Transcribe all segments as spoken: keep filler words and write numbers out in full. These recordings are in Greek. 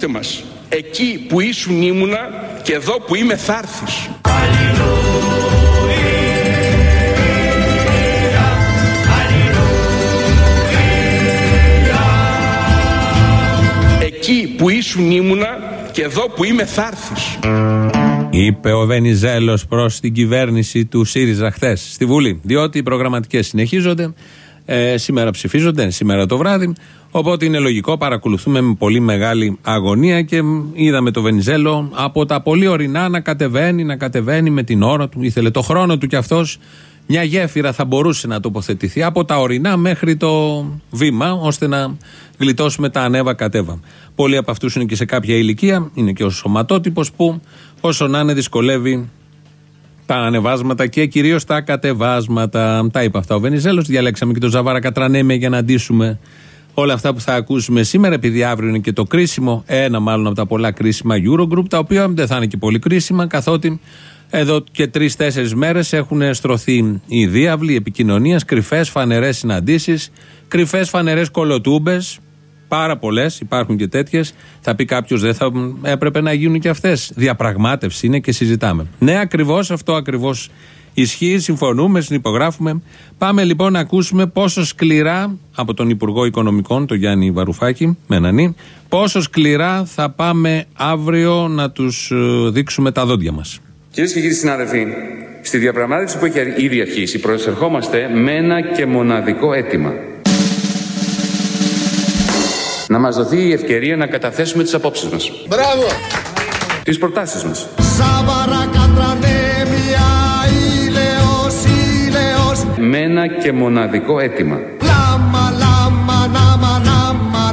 Ακούστε μας. Εκεί που ήσουν ήμουνα και εδώ που είμαι θα έρθεις. Εκεί που ήσουν ήμουνα και εδώ που είμαι θα έρθεις. Είπε ο Βενιζέλος προς την κυβέρνηση του ΣΥΡΙΖΑ χθες στη Βουλή. Διότι οι προγραμματικές συνεχίζονται. Ε, σήμερα ψηφίζονται, σήμερα το βράδυ. Οπότε είναι λογικό, παρακολουθούμε με πολύ μεγάλη αγωνία και είδαμε το Βενιζέλο από τα πολύ ορεινά να κατεβαίνει, να κατεβαίνει με την ώρα του. Ήθελε το χρόνο του κι αυτός. Μια γέφυρα θα μπορούσε να τοποθετηθεί από τα ορεινά μέχρι το βήμα, ώστε να γλιτώσουμε τα ανέβα κατέβα. Πολλοί από αυτούς είναι και σε κάποια ηλικία, είναι και ο σωματότυπος που όσο να είναι δυσκολεύει τα ανεβάσματα και κυρίως τα κατεβάσματα. Τα είπα αυτά ο Βενιζέλος. Διαλέξαμε και τον Ζαβάρα Κατρανέμια για να αντίσουμε όλα αυτά που θα ακούσουμε σήμερα, επειδή αύριο είναι και το κρίσιμο, ένα μάλλον από τα πολλά κρίσιμα Eurogroup, τα οποία δεν θα είναι και πολύ κρίσιμα, καθότι εδώ και τρεις-τέσσερις μέρες έχουν στρωθεί οι διάβλοι επικοινωνίας, κρυφές φανερές συναντήσεις, κρυφές φανερές κολοτούμπες. Πάρα πολλές, υπάρχουν και τέτοιες. Θα πει κάποιος, δεν θα έπρεπε να γίνουν και αυτές. Διαπραγμάτευση είναι και συζητάμε. Ναι, ακριβώς αυτό ακριβώς ισχύει. Συμφωνούμε, συνυπογράφουμε. Πάμε λοιπόν να ακούσουμε πόσο σκληρά, από τον Υπουργό Οικονομικών, τον Γιάννη Βαρουφάκη, με έναν, πόσο σκληρά θα πάμε αύριο να τους δείξουμε τα δόντια μας. Κυρίες και κύριοι συνάδελφοι, στη διαπραγμάτευση που έχει ήδη αρχίσει, προσερχόμαστε με ένα και μοναδικό αίτημα. Να μας δοθεί η ευκαιρία να καταθέσουμε τις απόψεις μας. Μπράβο! Τις προτάσεις μας. Ζαβάρα Κατρανέμια, ήλαιος, ήλαιος. Με ένα και μοναδικό αίτημα. Λάμα, λάμα, νάμα, νάμα,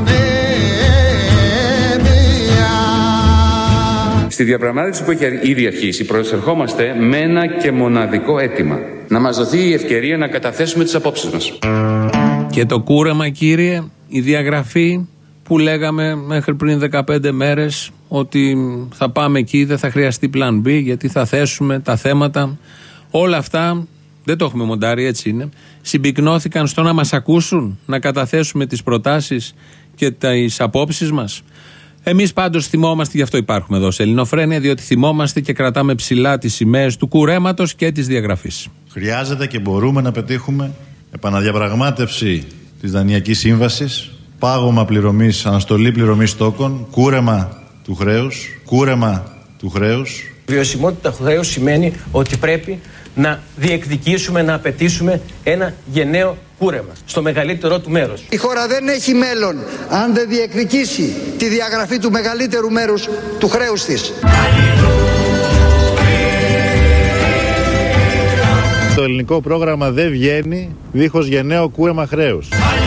νέμια. Στη διαπραγμάτευση που έχει ήδη αρχίσει, προσερχόμαστε με ένα και μοναδικό αίτημα. Να μας δοθεί η ευκαιρία να καταθέσουμε τις απόψεις μας. Και το κούρεμα, κύριε, η διαγραφή που λέγαμε μέχρι πριν δεκαπέντε μέρες ότι θα πάμε εκεί, δεν θα χρειαστεί plan B, γιατί θα θέσουμε τα θέματα. Όλα αυτά δεν το έχουμε μοντάρει, έτσι είναι. Συμπυκνώθηκαν στο να μας ακούσουν, να καταθέσουμε τις προτάσεις και τις απόψεις μας. Εμείς πάντως θυμόμαστε, γι' αυτό υπάρχουμε εδώ σε Ελληνοφρένεια, διότι θυμόμαστε και κρατάμε ψηλά τις σημαίες του κουρέματος και της διαγραφής. Χρειάζεται και μπορούμε να πετύχουμε επαναδιαπραγμάτευση της Δανειακής Σύμβασης, πάγωμα πληρωμής, αναστολή πληρωμής τόκων, κούρεμα του χρέους, κούρεμα του χρέους. Βιωσιμότητα του χρέους σημαίνει ότι πρέπει να διεκδικήσουμε, να απαιτήσουμε ένα γενναίο κούρεμα στο μεγαλύτερό του μέρος. Η χώρα δεν έχει μέλλον αν δεν διεκδικήσει τη διαγραφή του μεγαλύτερου μέρους του χρέους της. Το ελληνικό πρόγραμμα δεν βγαίνει δίχως γενναίο κούρεμα χρέους.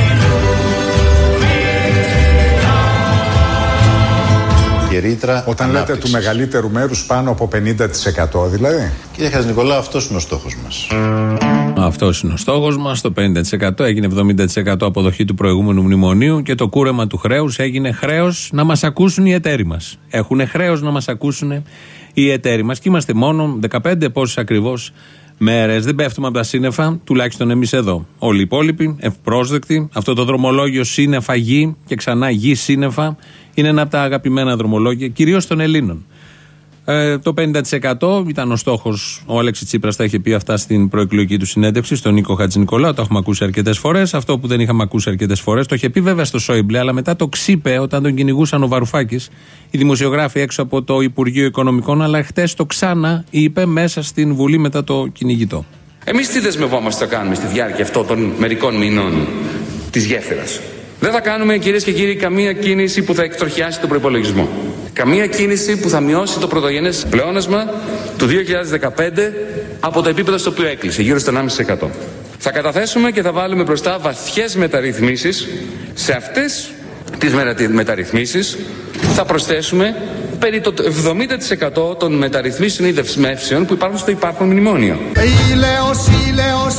Ρήτρα Όταν ανάπτυξης. Λέτε του μεγαλύτερου μέρους πάνω από πενήντα τοις εκατό δηλαδή. Κύριε Χατζηνικολάου, αυτός είναι ο στόχος μας. Αυτός είναι ο στόχος μας. Το πενήντα τοις εκατό έγινε εβδομήντα τοις εκατό αποδοχή του προηγούμενου μνημονίου και το κούρεμα του χρέους έγινε χρέος να μας ακούσουν οι εταίροι μας. Έχουν χρέος να μας ακούσουν οι εταίροι μας και είμαστε μόνο δεκαπέντε πόσες ακριβώς μέρες. Δεν πέφτουμε από τα σύννεφα, τουλάχιστον εμείς εδώ. Όλοι οι υπόλοιποι, ευπρόσδεκτοι. Αυτό το δρομολόγιο σύννεφα γη και ξανά γη σύννεφα είναι ένα από τα αγαπημένα δρομολόγια, κυρίως των Ελλήνων. Ε, το πενήντα τοις εκατό ήταν ο στόχος. Ο Αλέξης Τσίπρας τα είχε πει αυτά στην προεκλογική του συνέντευξη, στον Νίκο Χατζηνικολάου. Το έχουμε ακούσει αρκετές φορές. Αυτό που δεν είχαμε ακούσει αρκετές φορές το είχε πει βέβαια στο Σόιμπλε, αλλά μετά το ξύπε όταν τον κυνηγούσαν ο Βαρουφάκης, οι δημοσιογράφοι έξω από το Υπουργείο Οικονομικών. Αλλά χτες το ξανά είπε μέσα στην Βουλή μετά το κυνηγητό. Εμείς τι δεσμευόμαστε να κάνουμε στη διάρκεια αυτών των μερικών μηνών της γέφυρας? Δεν θα κάνουμε, κυρίες και κύριοι, καμία κίνηση που θα εκτροχιάσει τον προϋπολογισμό. Καμία κίνηση που θα μειώσει το πρωτογενές πλεόνασμα του δύο χιλιάδες δεκαπέντε από το επίπεδο στο οποίο έκλεισε, γύρω στο ενάμιση τοις εκατό. Θα καταθέσουμε και θα βάλουμε μπροστά βαθιές μεταρρυθμίσεις. Σε αυτές τις μεταρρυθμίσεις θα προσθέσουμε περί το εβδομήντα τοις εκατό των μεταρρυθμίσεων ή δεσμεύσεων που υπάρχουν στο υπάρχον μνημόνιο. Ήλαιος, ήλαιος,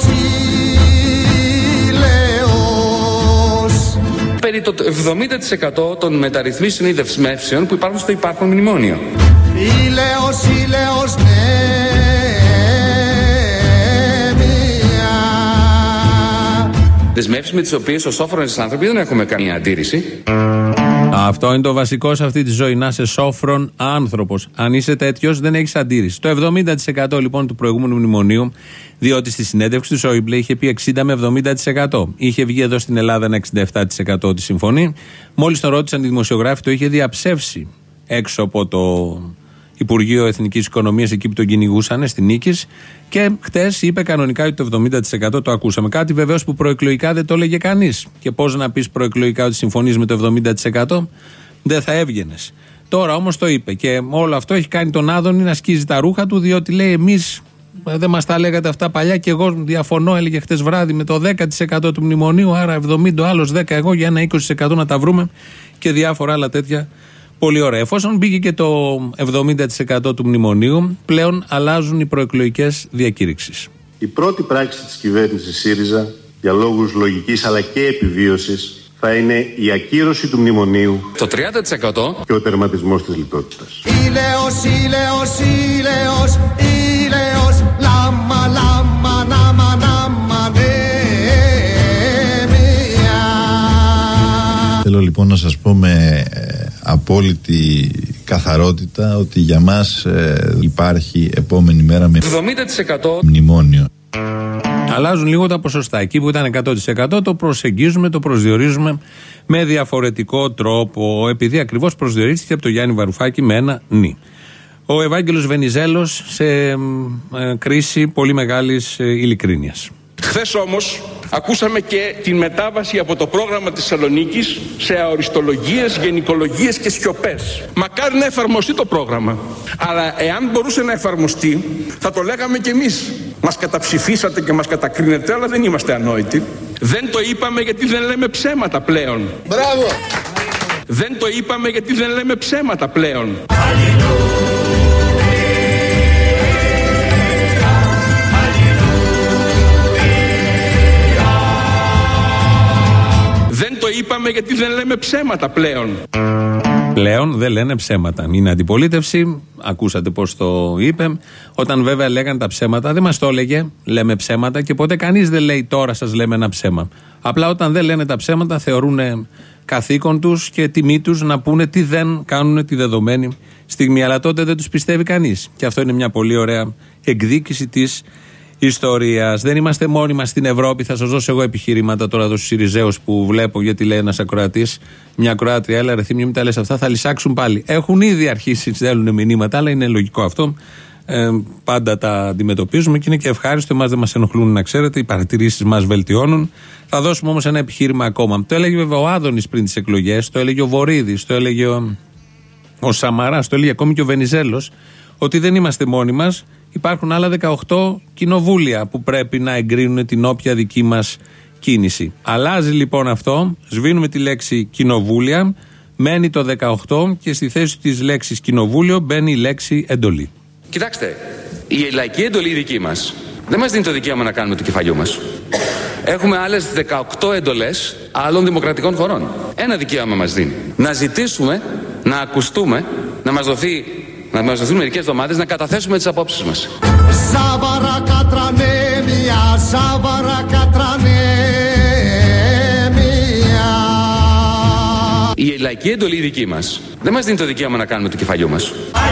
περί το εβδομήντα τοις εκατό των μεταρρυθμίσεων ή δεσμεύσεων που υπάρχουν στο υπάρχον μνημόνιο. Ήλαιος, ήλαιος, νέμια. Δεσμεύσεις με τις οποίες ως όφρονες άνθρωποι δεν έχουμε καμία αντίρρηση. Αυτό είναι το βασικό σε αυτή τη ζωή, να είσαι σόφρον άνθρωπος. Αν είσαι τέτοιος, δεν έχεις αντίρρηση. Το εβδομήντα τοις εκατό λοιπόν του προηγούμενου μνημονίου, διότι στη συνέντευξη του Σόιμπλε είχε πει εξήντα με εβδομήντα τοις εκατό. Είχε βγει εδώ στην Ελλάδα ένα εξήντα επτά τοις εκατό ότι συμφωνεί. Μόλις το ρώτησαν οι δημοσιογράφοι, το είχε διαψεύσει έξω από το Υπουργείο Εθνικής Οικονομίας, εκεί που τον κυνηγούσαν, στην Νίκης. Και χτες είπε κανονικά ότι το εβδομήντα τοις εκατό το ακούσαμε. Κάτι βεβαίως που προεκλογικά δεν το έλεγε κανείς. Και πώς να πεις προεκλογικά ότι συμφωνείς με το εβδομήντα τοις εκατό, δεν θα έβγαινες. Τώρα όμως το είπε. Και όλο αυτό έχει κάνει τον Άδωνη να σκίζει τα ρούχα του, διότι λέει εμείς δεν μας τα λέγατε αυτά παλιά. Και εγώ διαφωνώ, έλεγε χτες βράδυ, με το δέκα τοις εκατό του μνημονίου. Άρα εβδομήντα, ο άλλος δέκα εγώ, για ένα είκοσι τοις εκατό να τα βρούμε. Και διάφορα άλλα τέτοια. Πολύ ωραία. Εφόσον μπήκε και το εβδομήντα τοις εκατό του μνημονίου, πλέον αλλάζουν οι προεκλογικές διακήρυξεις. Η πρώτη πράξη της κυβέρνησης ΣΥΡΙΖΑ, για λόγους λογικής αλλά και επιβίωσης, θα είναι η ακύρωση του μνημονίου, το τριάντα τοις εκατό και ο τερματισμός της λιτότητας. Ήλαιος, ήλαιος, ήλαιος, ήλαιος, λάμα, λάμα, νάμα, νάμα, νέμια. Θέλω λοιπόν να σας πω με απόλυτη καθαρότητα ότι για μας ε, υπάρχει επόμενη μέρα με εβδομήντα τοις εκατό μνημόνιο. Αλλάζουν λίγο τα ποσοστά. Εκεί που ήταν εκατό τοις εκατό το προσεγγίζουμε, το προσδιορίζουμε με διαφορετικό τρόπο, επειδή ακριβώς προσδιορίστηκε από τον Γιάννη Βαρουφάκη με ένα νι. Ο Ευάγγελος Βενιζέλος σε ε, κρίση πολύ μεγάλης ε, ειλικρίνειας. Χθες όμως ακούσαμε και την μετάβαση από το πρόγραμμα της Θεσσαλονίκης σε αοριστολογίες, γενικολογίες και σιωπές. Μακάρι να εφαρμοστεί το πρόγραμμα. Αλλά εάν μπορούσε να εφαρμοστεί, θα το λέγαμε κι εμείς. Μας καταψηφίσατε και μας κατακρίνετε, αλλά δεν είμαστε ανόητοι. Δεν το είπαμε γιατί δεν λέμε ψέματα πλέον. Μπράβο! Δεν το είπαμε γιατί δεν λέμε ψέματα πλέον. Δεν το είπαμε γιατί δεν λέμε ψέματα πλέον. Πλέον δεν λένε ψέματα. Είναι αντιπολίτευση. Ακούσατε πώς το είπε. Όταν βέβαια λέγανε τα ψέματα, δεν μας το έλεγε. Λέμε ψέματα και ποτέ κανείς δεν λέει τώρα σας λέμε ένα ψέμα. Απλά όταν δεν λένε τα ψέματα, θεωρούν καθήκον τους και τιμή τους να πούνε τι δεν κάνουν τη δεδομένη στιγμή. Αλλά τότε δεν τους πιστεύει κανείς. Και αυτό είναι μια πολύ ωραία εκδίκηση της ιστορίας. Δεν είμαστε μόνοι μας στην Ευρώπη. Θα σας δώσω εγώ επιχειρήματα τώρα εδώ στους Συριζέους που βλέπω, γιατί λέει ένας ακροατής, μια ακροάτρια, έλα ρε Θήμιο, μην τα λες αυτά, θα λυσάξουν πάλι. Έχουν ήδη αρχίσει να στέλνουν μηνύματα, αλλά είναι λογικό αυτό. Ε, πάντα τα αντιμετωπίζουμε και είναι και ευχάριστο. Εμάς δεν μας ενοχλούν, να ξέρετε, οι παρατηρήσεις μας βελτιώνουν. Θα δώσουμε όμως ένα επιχείρημα ακόμα. Το έλεγε βέβαια ο Άδωνης πριν τις εκλογές, το έλεγε ο Βορίδης, το έλεγε ο, ο Σαμαράς, το έλεγε ακόμη και ο Βενιζέλος, ότι δεν είμαστε μόνοι μας. Υπάρχουν άλλα δεκαοκτώ κοινοβούλια που πρέπει να εγκρίνουν την όποια δική μας κίνηση. Αλλάζει λοιπόν αυτό, σβήνουμε τη λέξη κοινοβούλια, μένει το δεκαοκτώ και στη θέση της λέξης κοινοβούλιο μπαίνει η λέξη εντολή. Κοιτάξτε, η λαϊκή εντολή δική μας δεν μας δίνει το δικαίωμα να κάνουμε το κεφαλιού μας. Έχουμε άλλες δεκαοκτώ εντολές άλλων δημοκρατικών χωρών. Ένα δικαίωμα μας δίνει. Να ζητήσουμε, να ακουστούμε, να μας δοθεί, να μας δοθούν μερικές εβδομάδες να καταθέσουμε τις απόψεις μας. Η λαϊκή εντολή δική μας δεν μας δίνει το δικαίωμα να κάνουμε το κεφαλιού μας.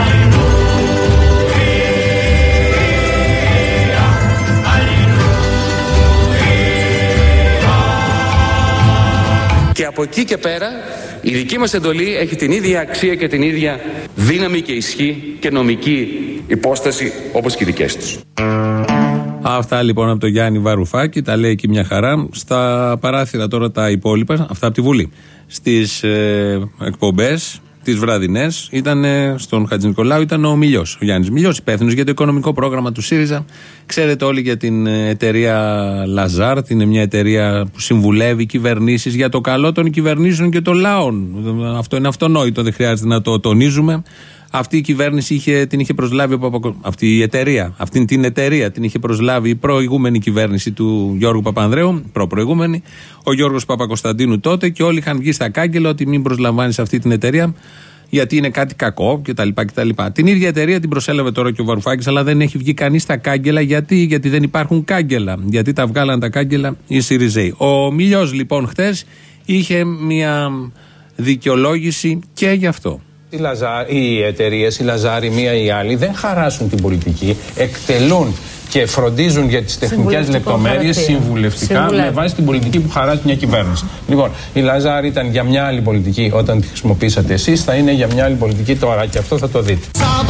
Και από εκεί και πέρα η δική μας εντολή έχει την ίδια αξία και την ίδια δύναμη και ισχύ και νομική υπόσταση όπως και οι δικές τους. Αυτά λοιπόν από τον Γιάννη Βαρουφάκη, τα λέει εκεί μια χαρά. Στα παράθυρα τώρα τα υπόλοιπα, αυτά από τη Βουλή. Στις ε, εκπομπές, τις βραδινές, ήταν στον Χατζηνικολάου, ήταν ο Μιλιός, ο Γιάννης Μιλιός, υπεύθυνος για το οικονομικό πρόγραμμα του ΣΥΡΙΖΑ. Ξέρετε όλοι για την εταιρεία Λαζάρτ, είναι μια εταιρεία που συμβουλεύει κυβερνήσεις για το καλό των κυβερνήσεων και των λαών. Αυτό είναι αυτονόητο, δεν χρειάζεται να το τονίζουμε. Αυτή η κυβέρνηση είχε, την είχε προσλάβει, αυτή η εταιρεία, αυτή την εταιρεία την είχε προσλάβει η προηγούμενη κυβέρνηση του Γιώργου Παπανδρέου, προ-προηγούμενη, ο Γιώργος Παπακοσταντίνου τότε, και όλοι είχαν βγει στα κάγκελα ότι μην προσλαμβάνεις αυτή την εταιρεία γιατί είναι κάτι κακό κτλ. κτλ. Την ίδια εταιρεία την προσέλαβε τώρα και ο Βαρουφάκης, αλλά δεν έχει βγει κανείς στα κάγκελα. Γιατί? Γιατί δεν υπάρχουν κάγκελα. Γιατί τα βγάλαν τα κάγκελα οι Συριζέοι. Ο Μιλιός λοιπόν χτες είχε μια δικαιολόγηση και γι' αυτό. Οι, Λαζά, οι εταιρείες, οι Λαζάροι, μία ή άλλη, δεν χαράσουν την πολιτική, εκτελούν και φροντίζουν για τις τεχνικές λεπτομέρειες συμβουλευτικά με βάση την πολιτική που χαράζει μια κυβέρνηση. Λοιπόν, η Λαζάρη ήταν για μια άλλη πολιτική όταν τη χρησιμοποίησατε εσείς, θα είναι για μια άλλη πολιτική τώρα και αυτό θα το δείτε.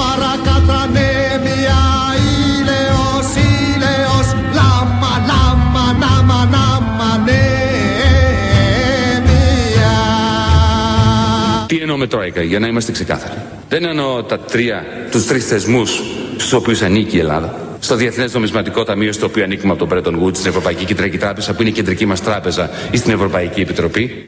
Τι εννοώ με Τρόικα, για να είμαστε ξεκάθαροι. Δεν εννοώ τα τρία, τους τρεις θεσμούς στους οποίους ανήκει η Ελλάδα. Στο Διεθνές Νομισματικό Ταμείο, στο οποίο ανήκουμε από τον Bretton Woods, στην Ευρωπαϊκή Κεντρική Τράπεζα, που είναι η κεντρική μας τράπεζα, ή στην Ευρωπαϊκή Επιτροπή.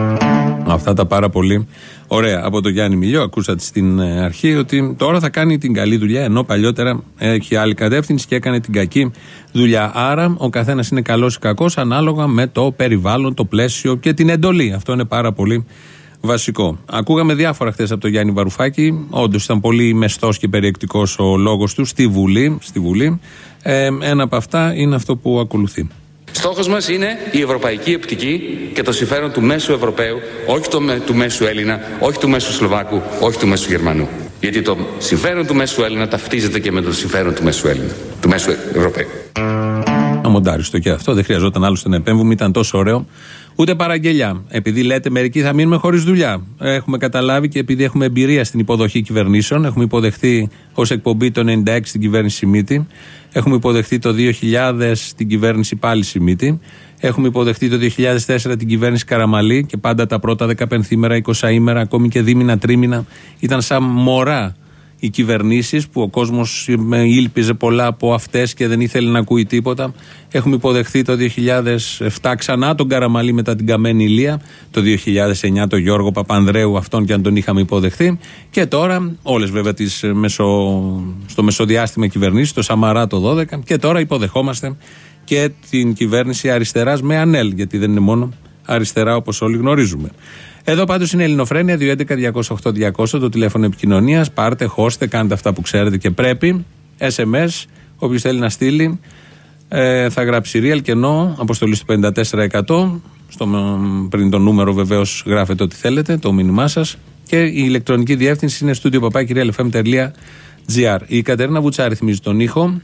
Αυτά τα πάρα πολύ ωραία από τον Γιάννη Μιλιό. Ακούσατε στην αρχή ότι τώρα θα κάνει την καλή δουλειά, ενώ παλιότερα έχει άλλη κατεύθυνση και έκανε την κακή δουλειά. Άρα ο καθένας είναι καλός ή κακός ανάλογα με το περιβάλλον, το πλαίσιο και την εντολή. Αυτό είναι πάρα πολύ βασικό. Ακούγαμε διάφορα χθες από τον Γιάννη Βαρουφάκη. Όντως ήταν πολύ μεστός και περιεκτικός ο λόγος του στη Βουλή. Στη Βουλή. Ε, ένα από αυτά είναι αυτό που ακολουθεί. Στόχος μας είναι η ευρωπαϊκή οπτική και το συμφέρον του μέσου Ευρωπαίου, όχι το, του μέσου Έλληνα, όχι του μέσου Σλοβάκου, όχι του μέσου Γερμανού. Γιατί το συμφέρον του μέσου Έλληνα ταυτίζεται και με το συμφέρον του μέσου Έλληνα, του μέσου Ευρωπαίου. Αμοντάριστο και αυτό, δεν χρειαζόταν άλλωστε να επέμβουμε, ήταν τόσο ωραίο. Ούτε παραγγελιά. Επειδή λέτε μερικοί θα μείνουμε χωρίς δουλειά. Έχουμε καταλάβει και επειδή έχουμε εμπειρία στην υποδοχή κυβερνήσεων, έχουμε υποδεχθεί ως εκπομπή το ενενήντα έξι την κυβέρνηση Σιμίτη, έχουμε υποδεχθεί το δύο χιλιάδες την κυβέρνηση πάλι Σιμίτη, έχουμε υποδεχθεί το δύο χιλιάδες τέσσερα την κυβέρνηση Καραμαλή και πάντα τα πρώτα δεκαπενθήμερα, εικοσαήμερα, ακόμη και δίμηνα, τρίμηνα ήταν σαν μωρά οι κυβερνήσεις που ο κόσμος ήλπιζε πολλά από αυτές και δεν ήθελε να ακούει τίποτα. Έχουμε υποδεχθεί το δύο χιλιάδες επτά ξανά τον Καραμαλή μετά την καμένη Ηλία, το δύο χιλιάδες εννιά τον Γιώργο Παπανδρέου, αυτόν και αν τον είχαμε υποδεχθεί, και τώρα όλες βέβαια τις μεσο, στο μεσοδιάστημα κυβερνήσεις, το Σαμαρά το δώδεκα, και τώρα υποδεχόμαστε και την κυβέρνηση αριστεράς με ΑΝΕΛ, γιατί δεν είναι μόνο αριστερά όπως όλοι γνωρίζουμε. Εδώ πάντως είναι η Ελληνοφρένεια, δύο έντεκα διακόσια οκτώ διακόσια, το τηλέφωνο επικοινωνίας. Πάρτε, χώστε, κάντε αυτά που ξέρετε και πρέπει. ες εμ ες, όποιος θέλει να στείλει, ε, θα γράψει real και no, αποστολή στο πενήντα τέσσερα εκατό. Στο, πριν το νούμερο βεβαίως γράφετε ό,τι θέλετε, το μήνυμά σας. Και η ηλεκτρονική διεύθυνση είναι studio παπάκι real εφ εμ τελεία τζι άρ. Η Κατερίνα Βουτσάρη θυμίζει τον ήχο.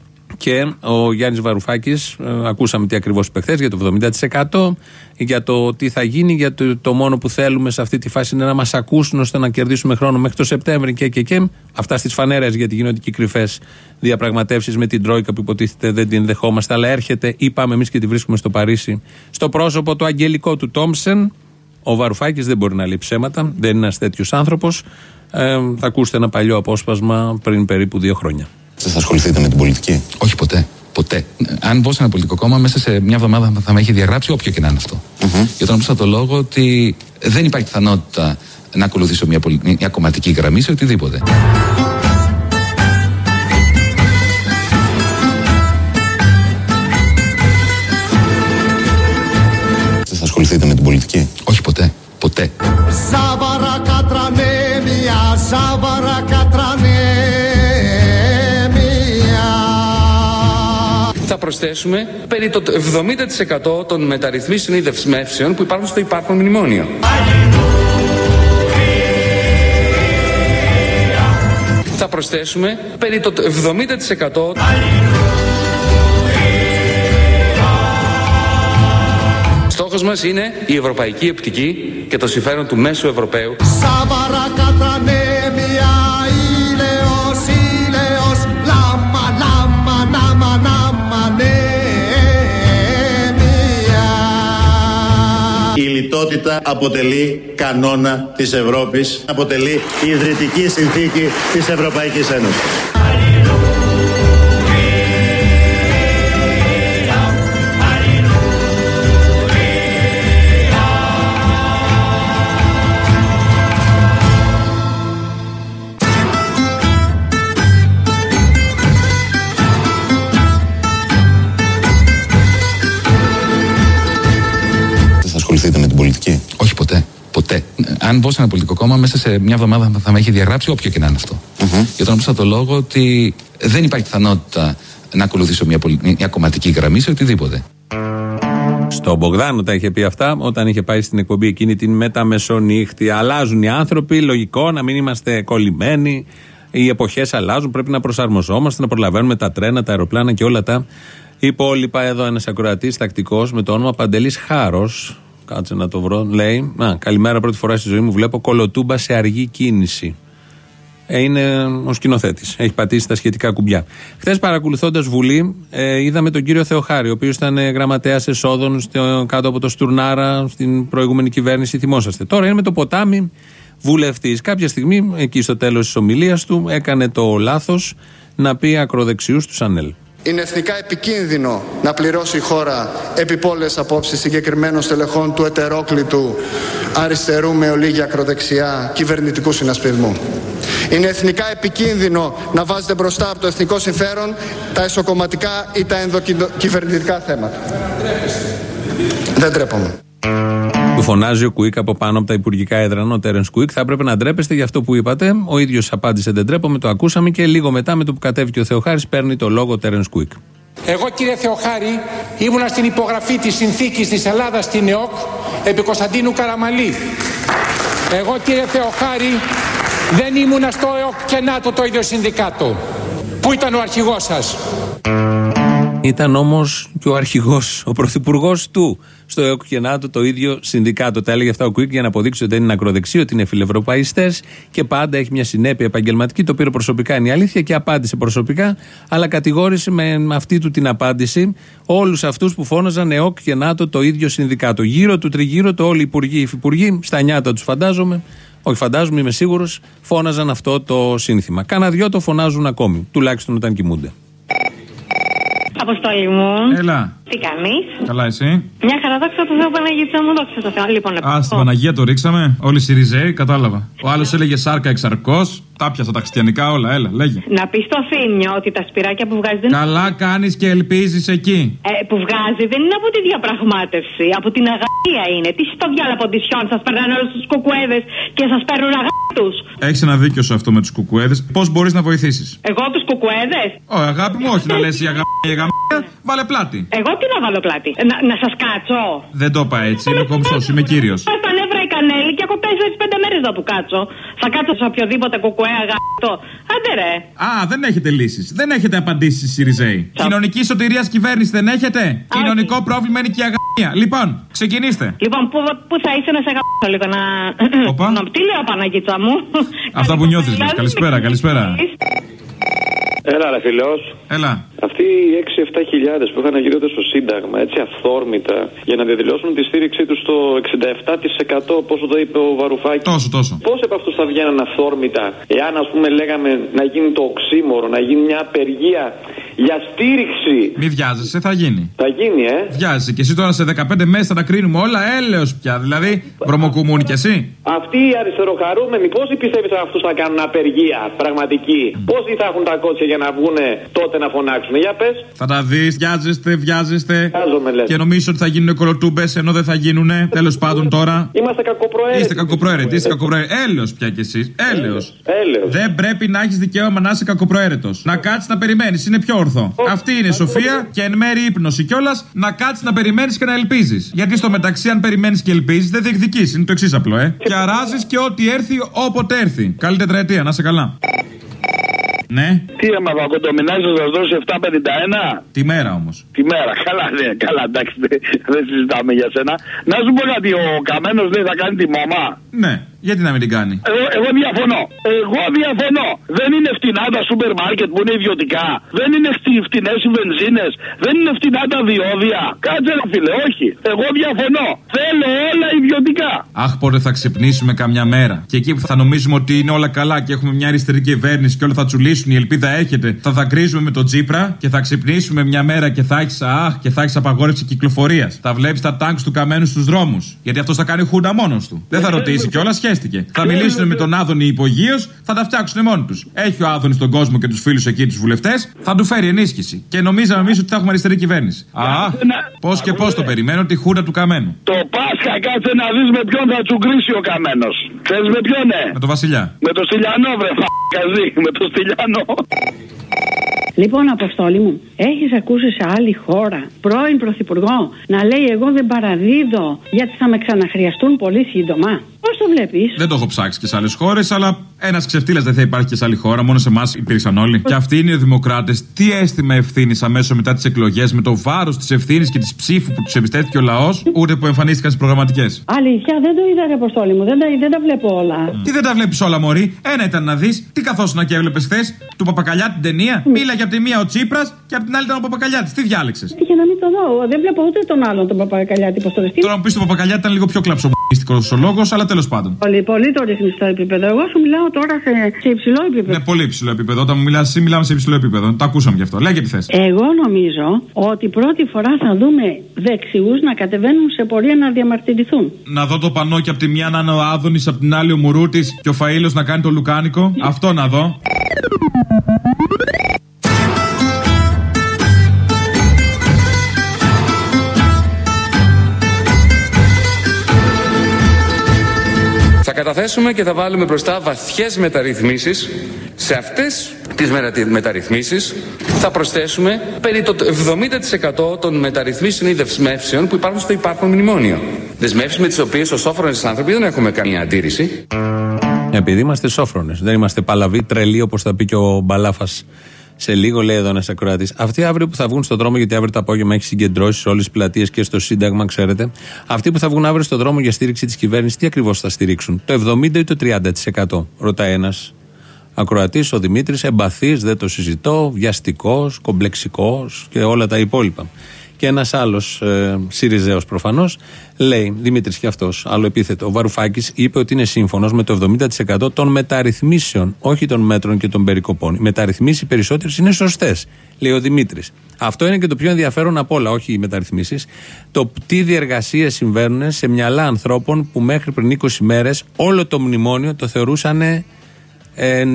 Και ο Γιάννης Βαρουφάκης, ε, ακούσαμε τι ακριβώς είπε χθες για το εβδομήντα τοις εκατό, για το τι θα γίνει, για το, το μόνο που θέλουμε σε αυτή τη φάση είναι να μας ακούσουν ώστε να κερδίσουμε χρόνο μέχρι το Σεπτέμβρη και, και, και αυτά στις φανέρες, γιατί γίνονται και κρυφές διαπραγματεύσεις με την Τρόικα που υποτίθεται δεν την δεχόμαστε, αλλά έρχεται, είπαμε εμείς και τη βρίσκουμε στο Παρίσι, στο πρόσωπο του αγγελικό του Τόμψεν. Ο Βαρουφάκης δεν μπορεί να λέει ψέματα, δεν είναι ένας τέτοιος άνθρωπος. Ε, θα ακούσετε ένα παλιό απόσπασμα πριν περίπου δύο χρόνια. Δεν θα ασχοληθείτε με την πολιτική? Όχι ποτέ. Ποτέ. Αν μπω σε ένα πολιτικό κόμμα, μέσα σε μια εβδομάδα θα με έχει διαγράψει όποιο και να είναι αυτό. Mm-hmm. Για τον απλούστατο λόγο ότι δεν υπάρχει πιθανότητα να ακολουθήσω μια, πολι... μια κομματική γραμμή σε οτιδήποτε. Δεν θα ασχοληθείτε με την πολιτική? Όχι ποτέ. Ποτέ. Σάβαρα κατρανέμια, σάβαρα κατρανέμια. Θα προσθέσουμε περί το εβδομήντα τοις εκατό των μεταρρυθμίσεων ή δεσμεύσεων που υπάρχουν στο υπάρχον μνημόνιο. Θα προσθέσουμε περί το εβδομήντα τοις εκατό Στόχος μας είναι η ευρωπαϊκή οπτική και το συμφέρον του μέσου Ευρωπαίου. Σάβαρα κατρανέμια, ήλαιος, ήλαιος, λάμα, λάμα, νάμα, νάμα, νέμια. Η λιτότητα αποτελεί κανόνα της Ευρώπης, αποτελεί ιδρυτική συνθήκη της Ευρωπαϊκής Ένωσης. Με την πολιτική? Όχι ποτέ. Ποτέ. Αν μπω σε ένα πολιτικό κόμμα, μέσα σε μια εβδομάδα θα με έχει διαγράψει όποιο και να είναι αυτό. Mm-hmm. Για τον απλούστατο λόγο ότι δεν υπάρχει πιθανότητα να ακολουθήσω μια, πολι... μια κομματική γραμμή σε οτιδήποτε. Στον Μπογδάνο τα είχε πει αυτά όταν είχε πάει στην εκπομπή εκείνη την μεταμεσονύχτη. Αλλάζουν οι άνθρωποι, λογικό να μην είμαστε κολλημένοι. Οι εποχές αλλάζουν, πρέπει να προσαρμοζόμαστε, να προλαβαίνουμε τα τρένα, τα αεροπλάνα και όλα τα υπόλοιπα. Εδώ ένας ακροατής τακτικός με το όνομα Παντελής Χάρος. Κάτσε να το βρω. Λέει: Α, καλημέρα, πρώτη φορά στη ζωή μου βλέπω κολοτούμπα σε αργή κίνηση. Ε, είναι ο σκηνοθέτης. Έχει πατήσει τα σχετικά κουμπιά. Χθες, παρακολουθώντας Βουλή, ε, είδαμε τον κύριο Θεοχάρη, ο οποίος ήταν γραμματέας εσόδων στο, κάτω από το Στουρνάρα στην προηγούμενη κυβέρνηση. Θυμόσαστε. Τώρα είναι με το ποτάμι βουλευτής. Κάποια στιγμή, εκεί στο τέλος της ομιλίας του, έκανε το λάθος να πει ακροδεξιούς του ΑΝΕΛ. Είναι εθνικά επικίνδυνο να πληρώσει η χώρα επιπόλαιες απόψεις συγκεκριμένων στελεχών του ετερόκλητου αριστερού με ολίγη ακροδεξιά κυβερνητικού συνασπισμού. Είναι εθνικά επικίνδυνο να βάζετε μπροστά από το εθνικό συμφέρον τα εσωκομματικά ή τα ενδοκυβερνητικά θέματα. Δεν τρέπομαι. Του φωνάζει ο Κουίκ από πάνω από τα υπουργικά έδρανα, ο Τέρενς Κουίκ. Θα έπρεπε να ντρέπεστε για αυτό που είπατε. Ο ίδιος απάντησε: δεν ντρέπομαι, το ακούσαμε. Και λίγο μετά, με το που κατέβηκε ο Θεοχάρης, παίρνει το λόγο ο Τέρενς Κουίκ. Εγώ, κύριε Θεοχάρη, ήμουνα στην υπογραφή της συνθήκης της Ελλάδας στην ΕΟΚ επί Κωνσταντίνου Καραμαλή. Εγώ, κύριε Θεοχάρη, δεν ήμουνα στο ΕΟΚ και ΝΑΤΟ το ίδιο συνδικάτο. Πού ήταν ο αρχηγός σας? Ήταν όμως και ο αρχηγός, ο πρωθυπουργός του στο ΕΟΚ και ΝΑΤΟ το ίδιο συνδικάτο. Τα έλεγε αυτά ο Κουίκ για να αποδείξει ότι δεν είναι ακροδεξί, ότι είναι φιλευρωπαϊστές και πάντα έχει μια συνέπεια επαγγελματική. Το πήρε προσωπικά, είναι η αλήθεια, και απάντησε προσωπικά, αλλά κατηγόρησε με αυτή του την απάντηση όλους αυτούς που φώναζαν ΕΟΚ και ΝΑΤΟ το ίδιο συνδικάτο. Γύρω του, τριγύρω του, όλοι οι υπουργοί, οι υφυπουργοί, στα νιάτα τους φαντάζομαι. Όχι, φαντάζομαι, είμαι σίγουρος, φώναζαν αυτό το σύνθημα. Κάνα δυο το φωνάζουν ακόμη, τουλάχιστον όταν κοιμούνται. Αποστόλη μου. Έλα. Τι κάνεις? Καλά, εσύ? Μια χαρά, δόξα τω Θεώ, Παναγίτσα μου, δόξα τω Θεώ. Λοιπόν, Α, στην Παναγία το ρίξαμε. Όλοι οι Σιριζέοι, κατάλαβα. Ο άλλος έλεγε σάρκα εξαρκός. Τα πιάσα τα χριστιανικά όλα, έλα, λέγε. Να πει στο Θήμιο ότι τα σπυράκια που βγάζει δεν. Καλά κάνεις και ελπίζεις εκεί. Ε, που βγάζει δεν είναι από τη διαπραγμάτευση, από την αγαλία είναι. Τι στο διάλογο από τη Σιόν, σας περνάνε όλους τους κουκουέδες και σας παίρνουν αγάπητους. Έχεις ένα δίκιο σε αυτό με τους κουκουέδες. Πώς μπορείς να βοηθήσεις? Εγώ τους κουκουέδες? Ω, αγάπη μου, όχι να λες η αγάπη η αγάπη. Βάλε πλάτη. Εγώ τι να βάλω πλάτη? Να, να σας κάτσω? Δεν το είπα έτσι, είμαι κομψός, είμαι κύριος. Στα νεύρα η κανέλη και έχω τέσσερις πέντε μέρες να που κάτσω. Θα κάτσω σε οποιοδήποτε κουκουέ αγάπητο. Άντε ρε. Α, δεν έχετε λύσεις. Δεν έχετε απαντήσεις, Σιριζέοι. Κοινωνική σωτηρίας κυβέρνηση δεν έχετε? Α, κοινωνικό όχι. Πρόβλημα είναι και η αγάπη. Λοιπόν, ξεκινήστε. Λοιπόν, πού, πού θα είσαι να σε αγαπήσω λίγο να. Οπα. Να τι λέω, Παναγίτσα μου? Αυτά που νιώθεις, λες. Καλησπέρα, καλησπέρα. Έλα, ρε φιλός. Έλα. Αυτοί οι έξι εφτά χιλιάδες που είχαν γύρω στο Σύνταγμα, έτσι αυθόρμητα, για να διαδηλώσουν τη στήριξή τους στο εξήντα επτά τοις εκατό, πόσο το είπε ο Βαρουφάκης. Τόσο, τόσο. Πώς από αυτούς θα βγαίναν αυθόρμητα, εάν ας πούμε λέγαμε να γίνει το οξύμορο, να γίνει μια απεργία για στήριξη. Μη βιάζεσαι, θα γίνει. Θα γίνει, ε. Βιάζεσαι. Και εσύ τώρα σε δεκαπέντε μέρες θα τα κρίνουμε όλα, έλεος πια. Δηλαδή, βρωμοκουμούνι κι εσύ. Αυτοί οι αριστεροχαρούμενοι, πόσοι πιστεύεις ότι αυτούς θα κάνουν απεργία πραγματική? Πόσοι θα έχουν τα κότσια για να βγουνε τότε να φωνάξουν? Για πες. Θα τα δεις, βιάζεστε, βιάζεστε. Βιάζομαι, λες. Και νομίζεις ότι θα γίνουν κολοτούμπες ενώ δεν θα γίνουνε. Τέλος πάντων τώρα. Είμαστε κακοπροαίρετοι. Είστε κακοπροαίρετοι, είστε κακοπροαίρετοι. Έλεος πια κι εσείς. Έλεος. Έλεος. Δεν πρέπει να έχεις δικαίωμα να είσαι κακοπροαίρετος. Να κάτσεις να περιμένεις, είναι πιο ορθό. Oh. Αυτή είναι η σοφία και εν μέρει ύπνωση κιόλας. Να κάτσεις να περιμένεις και να ελπίζεις. Γιατί στο μεταξύ, αν περιμένεις και ελπίζεις, δεν διεκδικείς. Είναι το εξής απλό, ε. Και αράζεις και ό,τι έρθει όποτε έρθει. Καλή τετραετία, να σε καλά. Ναι. Τι άμα Παπακοντομινάκη θα σας δώσει επτά πενήντα ένα? Τη μέρα όμως. Τη μέρα, καλά, ναι, καλά, εντάξει, δεν συζητάμε για σένα. Να σου πω κάτι, ο Καμένος λέει θα κάνει τη μαμά. Ναι, γιατί να μην την κάνει? Εγώ, εγώ διαφωνώ. Εγώ διαφωνώ. Δεν είναι φτηνά τα σούπερ μάρκετ που είναι ιδιωτικά. Δεν είναι φτηνές οι βενζίνες. Δεν είναι φτηνά τα διόδια. Κάτσε ρε φίλε, όχι. Εγώ διαφωνώ. Θέλω όλα ιδιωτικά. Αχ, πότε θα ξυπνήσουμε καμιά μέρα. Και εκεί που θα νομίζουμε ότι είναι όλα καλά και έχουμε μια αριστερή κυβέρνηση και όλα θα τσουλήσουν, η ελπίδα έχετε. Θα δακρύζουμε με τον Τσίπρα και θα ξυπνήσουμε μια μέρα και θα έχεις αχ και θα έχεις απαγόρευση κυκλοφορίας. Θα βλέπεις τα τάγκς του Καμένου στους δρόμους. Γιατί αυτός θα κάνει χούντα μόνος του. Δεν θα ρωτήσει κιόλας, σχέστηκε. Θα μιλήσουν με τον Άδωνη υπογείως, θα τα φτιάξουν μόνοι τους. Έχει ο Άδωνης τον κόσμο και τους φίλους εκεί, τους βουλευτές, θα του φέρει ενίσχυση. Και νομίζαμε εμείς ότι θα έχουμε αριστερή κυβέρνηση. Α, πώς και πώς το περιμένω, τη χούντα του Καμένου. Το Πάσχα κάτσε να δεις με ποιον θα τσουγκρίσει ο Καμένος. Ξέρεις με ποιον, ναι? Με τον Βασιλιά. Με τον Στυλιανό, βρε φ***καζί, με τον Στυλιανό. Λοιπόν, Αποστόλη μου, έχεις ακούσει σε άλλη χώρα πρώην πρωθυπουργό να λέει εγώ δεν παραδίδω γιατί θα με ξαναχρειαστούν πολύ σύντομα? Πώς το βλέπεις? Δεν το έχω ψάξει και σε άλλες χώρες, αλλά ένας ξεφτύλας δεν θα υπάρχει και σε άλλη χώρα. Μόνο σε εμάς υπήρξαν όλοι. Και αυτοί είναι οι δημοκράτες. Τι αίσθημα ευθύνης αμέσως μετά τις εκλογές, με το βάρος της ευθύνης και της ψήφου που τους εμπιστεύτηκε ο λαός, ούτε που εμφανίστηκαν στις προγραμματικές. Αλήθεια, δεν το είδα, ρε Αποστόλη μου. Δεν τα, δεν τα βλέπω όλα. Mm. Τι δεν τα βλέπεις όλα, μωρή? Ένα ήταν να δεις. Τι καθόσουνα και έβλεπες χθες? Του Παπακαλιά την ταινία. Mm. Μίλαγε από τη μία ο Τσίπρας και από την άλλη ήταν ο Παπακαλιάτης. Τι διάλεξες? Είχε να μην το δω. Δεν βλέπω ούτε τον άλλον τον Παπακαλιάτη. Τώρα μου πεις τον Παπακαλιάτη ήταν λίγο πιο κλαψομιστικός ο λόγος, αλλά τέλος πάντων. Πολύ, πολύ το ρυθμιστό επίπεδο. Εγώ σου μιλάω τώρα σε, σε υψηλό επίπεδο. Ναι, πολύ υψηλό επίπεδο. Όταν μου μιλάς, εσύ μιλάμε σε υψηλό επίπεδο. Το ακούσαμε γι' αυτό. Λέγε επιθέσεις. Εγώ νομίζω ότι πρώτη φορά θα δούμε δεξιούς να κατεβαίνουν σε πορεία να διαμαρτυρηθούν. Να δω το πανό και από τη μια να είναι ο Άδωνης, από την άλλη ο Μουρούτης και ο Φαΐλος να κάνει το λουκάνικο. Αυτό να δω. Θα καταθέσουμε και θα βάλουμε μπροστά βαθιές μεταρρυθμίσεις. Σε αυτές τις μεταρρυθμίσεις θα προσθέσουμε περί το εβδομήντα τοις εκατό των μεταρρυθμίσεων ή δεσμεύσεων που υπάρχουν στο υπάρχον μνημόνιο. Δεσμεύσεις με τις οποίες ως σόφρονες άνθρωποι δεν έχουμε καμία αντίρρηση. Επειδή είμαστε σόφρονες, δεν είμαστε παλαβοί, τρελοί, όπως θα πει και ο Μπαλάφας σε λίγο, λέει εδώ ένας ακροατής. Αυτοί αύριο που θα βγουν στον δρόμο, γιατί αύριο το απόγευμα έχει συγκεντρώσει σε όλες τις πλατείες και στο Σύνταγμα, ξέρετε. Αυτοί που θα βγουν αύριο στον δρόμο για στήριξη της κυβέρνησης, τι ακριβώς θα στηρίξουν? Το εβδομήντα ή το τριάντα τοις εκατό? Ρωτάει ένας ακροατής, ο Δημήτρης, εμπαθής, δεν το συζητώ, βιαστικός, κομπλεξικός και όλα τα υπόλοιπα. Και ένας άλλος ε, Συριζέος προφανώς λέει, Δημήτρης και αυτός, άλλο επίθετο, ο Βαρουφάκης είπε ότι είναι σύμφωνος με το εβδομήντα τοις εκατό των μεταρρυθμίσεων, όχι των μέτρων και των περικοπών. Οι μεταρρυθμίσεις οι περισσότερες είναι σωστές, λέει ο Δημήτρης. Αυτό είναι και το πιο ενδιαφέρον απ' όλα, όχι οι μεταρρυθμίσεις. Το τι διεργασίες συμβαίνουν σε μυαλά ανθρώπων που μέχρι πριν είκοσι μέρες όλο το μνημόνιο το θεωρούσαν ε, ε,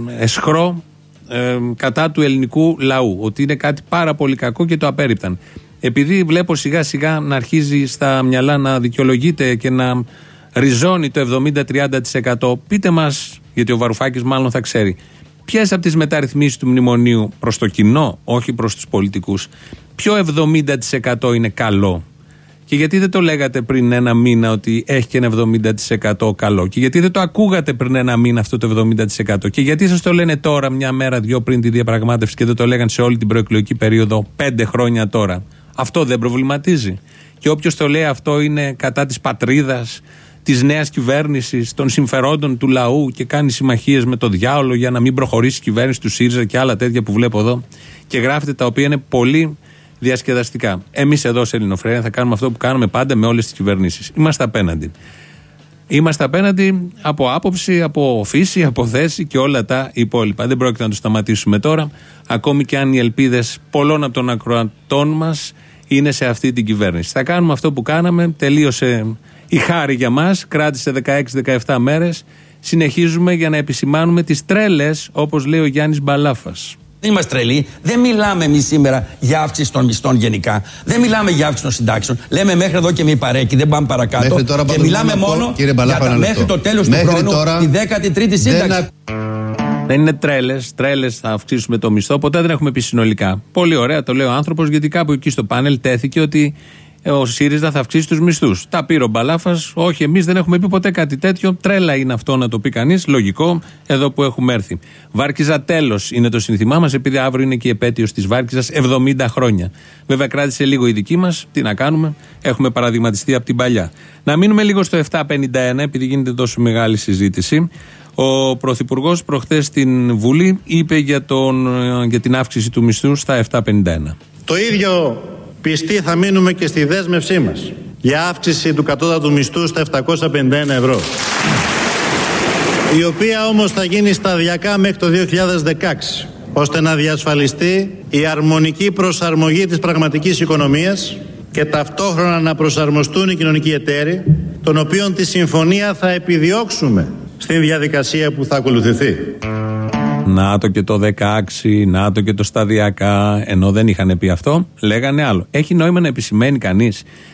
εσχρό ε, κατά του ελληνικού λαού. Ότι είναι κάτι πάρα πολύ κακό και το απέρριπταν. Επειδή βλέπω σιγά σιγά να αρχίζει στα μυαλά να δικαιολογείται και να ριζώνει το εβδομήντα τριάντα τοις εκατό, πείτε μας, γιατί ο Βαρουφάκης μάλλον θα ξέρει, ποιες από τις μεταρρυθμίσεις του μνημονίου προς το κοινό, όχι προς τους πολιτικούς, ποιο εβδομήντα τοις εκατό είναι καλό? Και γιατί δεν το λέγατε πριν ένα μήνα ότι έχει και ένα εβδομήντα τοις εκατό καλό? Και γιατί δεν το ακούγατε πριν ένα μήνα αυτό το εβδομήντα τοις εκατό? Και γιατί σας το λένε τώρα, μια μέρα, δυο πριν τη διαπραγμάτευση, και δεν το λέγαν σε όλη την προεκλογική περίοδο πέντε χρόνια τώρα? Αυτό δεν προβληματίζει? Και όποιος το λέει αυτό είναι κατά της πατρίδας, της νέας κυβέρνησης, των συμφερόντων του λαού και κάνει συμμαχίες με το διάολο για να μην προχωρήσει η κυβέρνηση του ΣΥΡΙΖΑ και άλλα τέτοια που βλέπω εδώ και γράφετε, τα οποία είναι πολύ διασκεδαστικά. Εμείς εδώ σε Ελληνοφρένεια θα κάνουμε αυτό που κάνουμε πάντα με όλες τις κυβερνήσεις. Είμαστε απέναντι. Είμαστε απέναντι από άποψη, από φύση, από θέση και όλα τα υπόλοιπα. Δεν πρόκειται να το σταματήσουμε τώρα, ακόμη και αν οι ελπίδες πολλών από των ακροατών μας είναι σε αυτή την κυβέρνηση. Θα κάνουμε αυτό που κάναμε, τελείωσε η χάρη για μας, κράτησε δεκαέξι δεκαεπτά μέρες. Συνεχίζουμε για να επισημάνουμε τις τρέλες, όπως λέει ο Γιάννης Μπαλάφας. Δεν είμαστε τρελοί. Δεν μιλάμε εμείς σήμερα για αύξηση των μισθών γενικά. Δεν μιλάμε για αύξηση των συντάξεων. Λέμε μέχρι εδώ και μη παρέκει. Δεν πάμε παρακάτω. Τώρα, και μιλάμε μόνο πω, για τα μέχρι το τέλος του χρόνου τώρα, τη δέκατη τρίτη σύνταξη. Δεν, δεν είναι τρέλες. Τρέλες θα αυξήσουμε το μισθό. Ποτέ δεν έχουμε πει συνολικά. Πολύ ωραία το λέει ο άνθρωπος, γιατί κάπου εκεί στο πάνελ τέθηκε ότι ο ΣΥΡΙΖΑ θα αυξήσει τους μισθούς. Τα πήρε ο Μπαλάφας. Όχι, εμείς δεν έχουμε πει ποτέ κάτι τέτοιο. Τρέλα είναι αυτό να το πει κανείς. Λογικό, εδώ που έχουμε έρθει. Βάρκιζα τέλος είναι το σύνθημά μας, επειδή αύριο είναι και η επέτειος της Βάρκιζας, εβδομήντα χρόνια. Βέβαια, κράτησε λίγο η δική μας. Τι να κάνουμε, έχουμε παραδειγματιστεί από την παλιά. Να μείνουμε λίγο στο επτακόσια πενήντα ένα, επειδή γίνεται τόσο μεγάλη συζήτηση. Ο Πρωθυπουργός προχθές στην Βουλή είπε για, τον, για την αύξηση του μισθού στα επτακόσια πενήντα ένα. Το ίδιο πιστοί θα μείνουμε και στη δέσμευσή μας για αύξηση του κατώτατου μισθού στα επτακόσια πενήντα ένα ευρώ, η οποία όμως θα γίνει σταδιακά μέχρι το δύο χιλιάδες δεκαέξι, ώστε να διασφαλιστεί η αρμονική προσαρμογή της πραγματικής οικονομίας και ταυτόχρονα να προσαρμοστούν οι κοινωνικοί εταίροι, των οποίων τη συμφωνία θα επιδιώξουμε στην διαδικασία που θα ακολουθηθεί. Να το και το δεκαέξι, να το και το σταδιακά, ενώ δεν είχαν πει αυτό, λέγανε άλλο. Έχει νόημα να επισημαίνει κανείς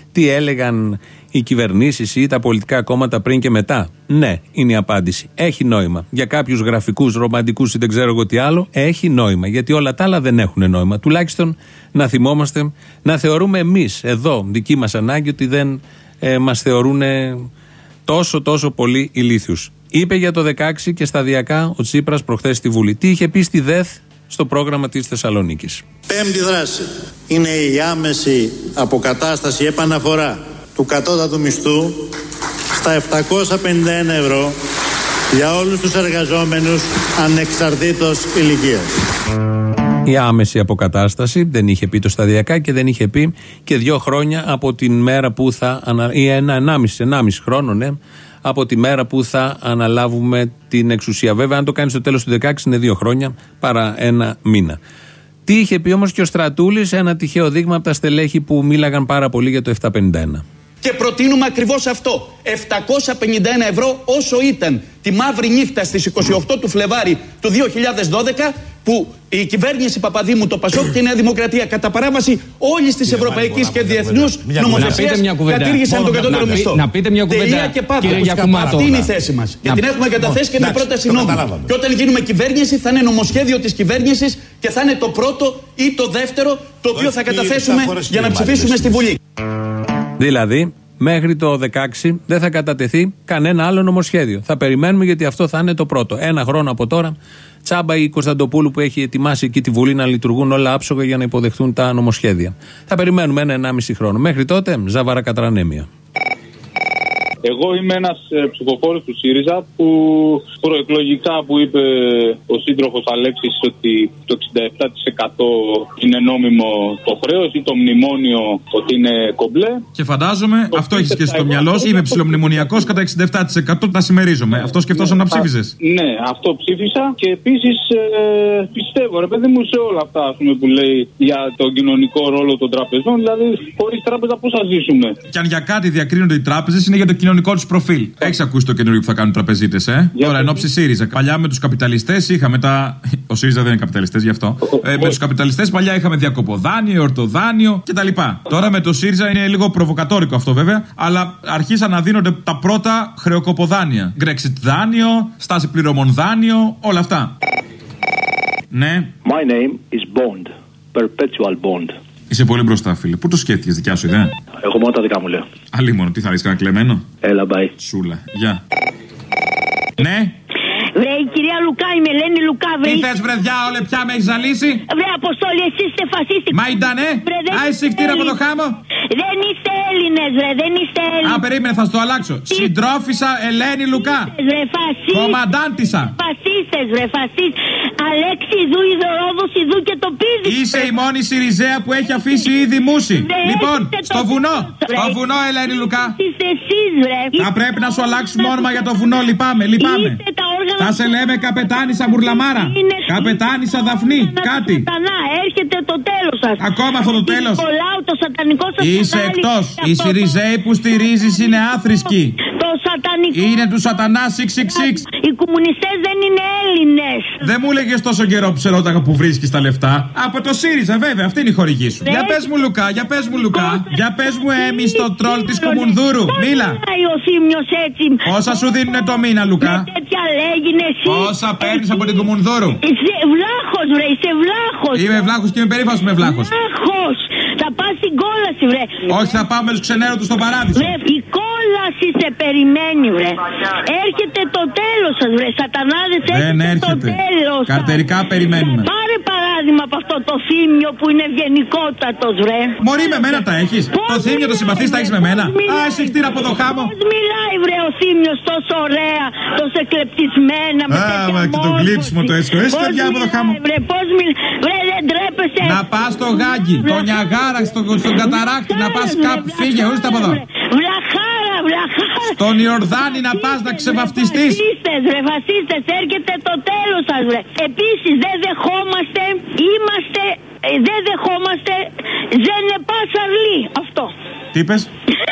τι έλεγαν οι κυβερνήσεις ή τα πολιτικά κόμματα πριν και μετά. Ναι, είναι η απάντηση. Έχει νόημα. Για κάποιους γραφικούς, ρομαντικούς ή δεν ξέρω εγώ τι άλλο, έχει νόημα. Γιατί όλα τα άλλα δεν έχουν νόημα. Τουλάχιστον να θυμόμαστε, να θεωρούμε εμείς εδώ, δική μας ανάγκη, ότι δεν ε, μας θεωρούν τόσο τόσο πολύ ηλίθιους. Είπε για το δεκαέξι και σταδιακά ο Τσίπρας προχθές στη Βουλή. Τι είχε πει στη ΔΕΘ στο πρόγραμμα της Θεσσαλονίκης. Πέμπτη δράση είναι η άμεση αποκατάσταση, επαναφορά του κατώτατου μισθού στα επτακόσια πενήντα ένα ευρώ για όλους τους εργαζόμενους ανεξαρτήτως ηλικίας. Η άμεση αποκατάσταση δεν είχε πει το σταδιακά και δεν είχε πει και δύο χρόνια από την μέρα που θα ανα... ή ένα, ενάμιση, ενάμιση χρόνο, ναι, από τη μέρα που θα αναλάβουμε την εξουσία. Βέβαια, αν το κάνει στο τέλος του δεκαέξι είναι δύο χρόνια παρά ένα μήνα. Τι είχε πει όμως και ο Στρατούλης, ένα τυχαίο δείγμα από τα στελέχη που μίλαγαν πάρα πολύ για το επτακόσια πενήντα ένα. Και προτείνουμε ακριβώς αυτό, επτακόσια πενήντα ένα ευρώ όσο ήταν τη μαύρη νύχτα στις είκοσι οκτώ του Φλεβάρι του δύο χιλιάδες δώδεκα που η κυβέρνηση Παπαδήμου, το ΠΑΣΟΚ και η Νέα Δημοκρατία κατά παράβαση όλης της ευρωπαϊκής και διεθνούς νομοθεσίας κατήργησαν τον κατώτερο μισθό. Να πείτε μια κουβέντα, τελεία και παύλα. Αυτή είναι η θέση μας. Και την έχουμε καταθέσει και με πρόταση νόμου. Και όταν γίνουμε κυβέρνηση θα είναι νομοσχέδιο της κυβέρνησης και θα είναι το πρώτο ή το δεύτερο το οποίο θα καταθέσουμε για να ψηφίσουμε στη Βουλή. Δηλαδή, μέχρι το δεκαέξι δεν θα κατατεθεί κανένα άλλο νομοσχέδιο. Θα περιμένουμε γιατί αυτό θα είναι το πρώτο. Ένα χρόνο από τώρα, τσάμπα η Κωνσταντοπούλου που έχει ετοιμάσει εκεί τη Βουλή να λειτουργούν όλα άψογα για να υποδεχθούν τα νομοσχέδια. Θα περιμένουμε ένα ενάμιση χρόνο. Μέχρι τότε, ζάβαρα κατρανέμια. Εγώ είμαι ένας ε, ψηφοφόρος του ΣΥΡΙΖΑ που προεκλογικά που είπε ο σύντροφος Αλέξης ότι το εξήντα επτά τοις εκατό είναι νόμιμο το χρέος ή το μνημόνιο ότι είναι κομπλέ. Και φαντάζομαι το αυτό έχεις και στο μυαλό σου. Είμαι ψιλομνημονιακός κατά εξήντα επτά τοις εκατό, τα συμμερίζομαι. Αυτό σκεφτόσαι ναι, να ψήφιζες. Ναι, αυτό ψήφισα και επίσης ε, πιστεύω ρε παιδί μου σε όλα αυτά ας πούμε, που λέει για τον κοινωνικό ρόλο των τραπεζών. Δηλαδή χωρίς τράπεζα πώς θα ζήσουμε. Και αν για κάτι διακρίνονται οι τράπεζες είναι για το κοινωνικό τους προφίλ. Έχεις ακούσει το καινούριο που θα κάνουν οι τραπεζίτες, ε? Για Τώρα, εν ώψη ΣΥΡΙΖΑ. Παλιά με τους καπιταλιστές είχαμε τα. Ο ΣΥΡΙΖΑ δεν είναι καπιταλιστές γι' αυτό. Ε, με τους καπιταλιστές παλιά είχαμε διακοποδάνειο, ορτοδάνειο κτλ. Τώρα με το ΣΥΡΙΖΑ είναι λίγο προβοκατόρικο αυτό βέβαια, αλλά αρχίσαν να δίνονται τα πρώτα χρεοκοποδάνεια. Brexit δάνειο, στάση πληρωμών δάνειο, όλα αυτά. Ναι. My name is Bond. Perpetual Bond. Είσαι πολύ μπροστά, φίλε. Πού το σκέφτηκες, δικιά σου ιδέα? Εγώ μόνο τα δικά μου λέω. Αλλήμον, τι θα ρίξει, κανένα κλεμμένο? Έλα, bye. Σούλα, γεια. Ναι. Βρε, η κυρία Λουκά, είμαι Ελένη Λουκά, βρε. Τι θες, βρε, διάολε, πια με έχεις ζαλίσει? Βρε, Αποστόλη, εσείς είστε φασίστικοι. Μα ήτανε? Α, εσύ κτήρα από το χάμο. Δεν είστε Έλληνες, βρε, δεν είστε Έλληνες. Α, περίμενε, θα στο αλλάξω. Τι... Συντρόφισσα Ελένη Λουκά. Βρε, φασίστες. Κομμαντάντισσα. Φασίστες, βρε, φασίστες. Αλέξη Ιδού, Ιδωρόδος Ιδού και το πίδι. Είσαι η μόνη Σιριζέα που έχει αφήσει ήδη μουσι. Λοιπόν, στο βουνό. Στο βουνό, Ελένη Λουκά. Είστε εσείς, βρε. Θα πρέπει να σου αλλάξουμε όνομα για το βουνό, λυπάμαι, λυπάμαι. Θα σε λέμε Καπετάνισσα Μπουρλαμάρα. Καπετάνισσα Δαφνή, κάτι. Έρχεται το τέλος σας. Ακόμα αυτό το τέλος. Το σατανικό σας. Είσαι εκτός. Οι Σιριζέοι που στηρίζεις είναι άθρησκοι. Το σατανικό. Είναι του σατανά εξακόσια εξήντα έξι. Οι κομμουνιστές δεν είναι Έλληνες. Δεν μου έλεγες τόσο καιρό που σε ρώταγα που βρίσκεις τα λεφτά. Από το ΣΥΡΙΖΑ, βέβαια, αυτή είναι η χορηγή σου. Για πες μου, Λουκά, για πες μου, Λουκά. Για πες μου, Έμι, στο τρόλ της Κουμουνδούρου. Μίλα. Πόσα σου δίνουνε το μήνα, Λουκά? Πόσα παίρνεις από την Κουμουνδούρου? Είσαι βλάχος, βρε, είσαι βλάχος. Είμαι βλάχος και είμαι περήφανος με βλάχος. Βλάχος. Θα πας στην κόλαση, βρε. Όχι, θα πάω με τους ξενέρωτους στο παράδεισο. Βρε, η κόλαση σε περιμένει, βρε. Έρχεται το τέλος σας, βρε. Σατανάδες, δεν έρχεται έρχεται. το τέλος. Καρτερικά περιμένουμε. Πάρε παράδειγμα από αυτό το θύμιο που είναι ευγενικότατος, βρε. Μωρή, με μένα τα έχεις. Το θύμιο το συμπαθείς, τα έχεις με μένα. Α, εσύ χτύρα από το χάμο. Πώς μιλάει, βρε, ο θύμιος τόσο ωραία, τόσο εκλεπτισμένα. Α, μα και το γλύψιμο το έσχο. Εσύ παιδιά από το χάμο. Βρε, πώς μιλάει. Βρε, δεν τρέπεσαι. Να πας στο Γάγκι, το Νιαγάρα, στον στο καταράκτη, να πας κάπου. Φύγε, ορίστε από εδώ. Βλαχάρα, βλαχάρα. Στον Ιορδάνη να πας να ξεβαφτιστείς. Φασίστες, βρε, φασίστες, έρχεται το τέλος σας, βρε. Επίσης, δεν δεχόμαστε, είμαστε, δεν δεχόμαστε, δεν πα Σαρλί. Αυτό. Τι είπες?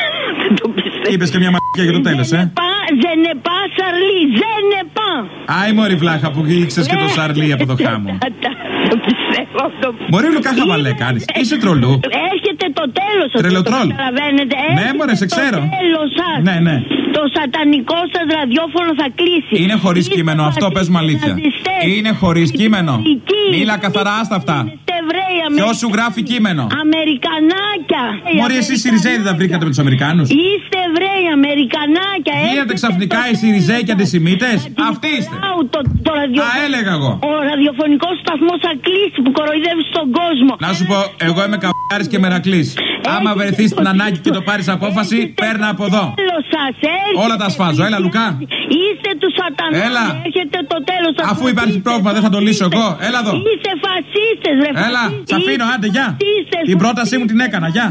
Είπες και μια μαγιά για το τέλος, ε. Δεν πα Σαρλί, δεν πα. Άι μωρή βλάχα που ήξερες και το Σαρλί από το χάμο. Το πιστεύω αυτό. Μωρή Λουκά χαβαλέ κάνεις. Είσαι τρολού. Έρχεται το τέλος Τρελοτρόλ. Ναι, μωρέ, σε ξέρω. Ναι, ναι. Το σατανικό σας ραδιόφωνο θα κλείσει. Είναι χωρίς κείμενο αυτό, πες μου αλήθεια. Είναι χωρίς κείμενο. Μίλα καθαρά στα αυτά. Ποιος σου γράφει κείμενο? Αμερικανάκια. Μωρή, εσείς Σιριζέοι δεν τα βρήκατε με τους Αμερικάνους? Είστε Εβραίοι, Αμερικανάκια. Γίνατε ξαφνικά οι Σιριζέοι και αντισημίτες? Αυτοί είστε. Το, το ραδιο... Α, έλεγα εγώ. Ο ραδιοφωνικός σταθμός θα κλείσει που κοροϊδεύει στον κόσμο. Να σου πω, εγώ είμαι καμπάρης και μερακλής. Άμα βρεθείς στην ανάγκη και το πάρεις απόφαση, παίρνα από εδώ. Όλα τα σφάζω. Έλα, Λουκά. Είστε του σατανά. Έλα. Έχετε το τέλος. Αφού υπάρχει πρόβλημα, δεν θα το λύσω εγώ. Έλα εδώ. Είστε φασίστες, ρε. Έλα, σ' αφήνω, άντε, γεια. Την πρότασή μου την έκανα, γεια.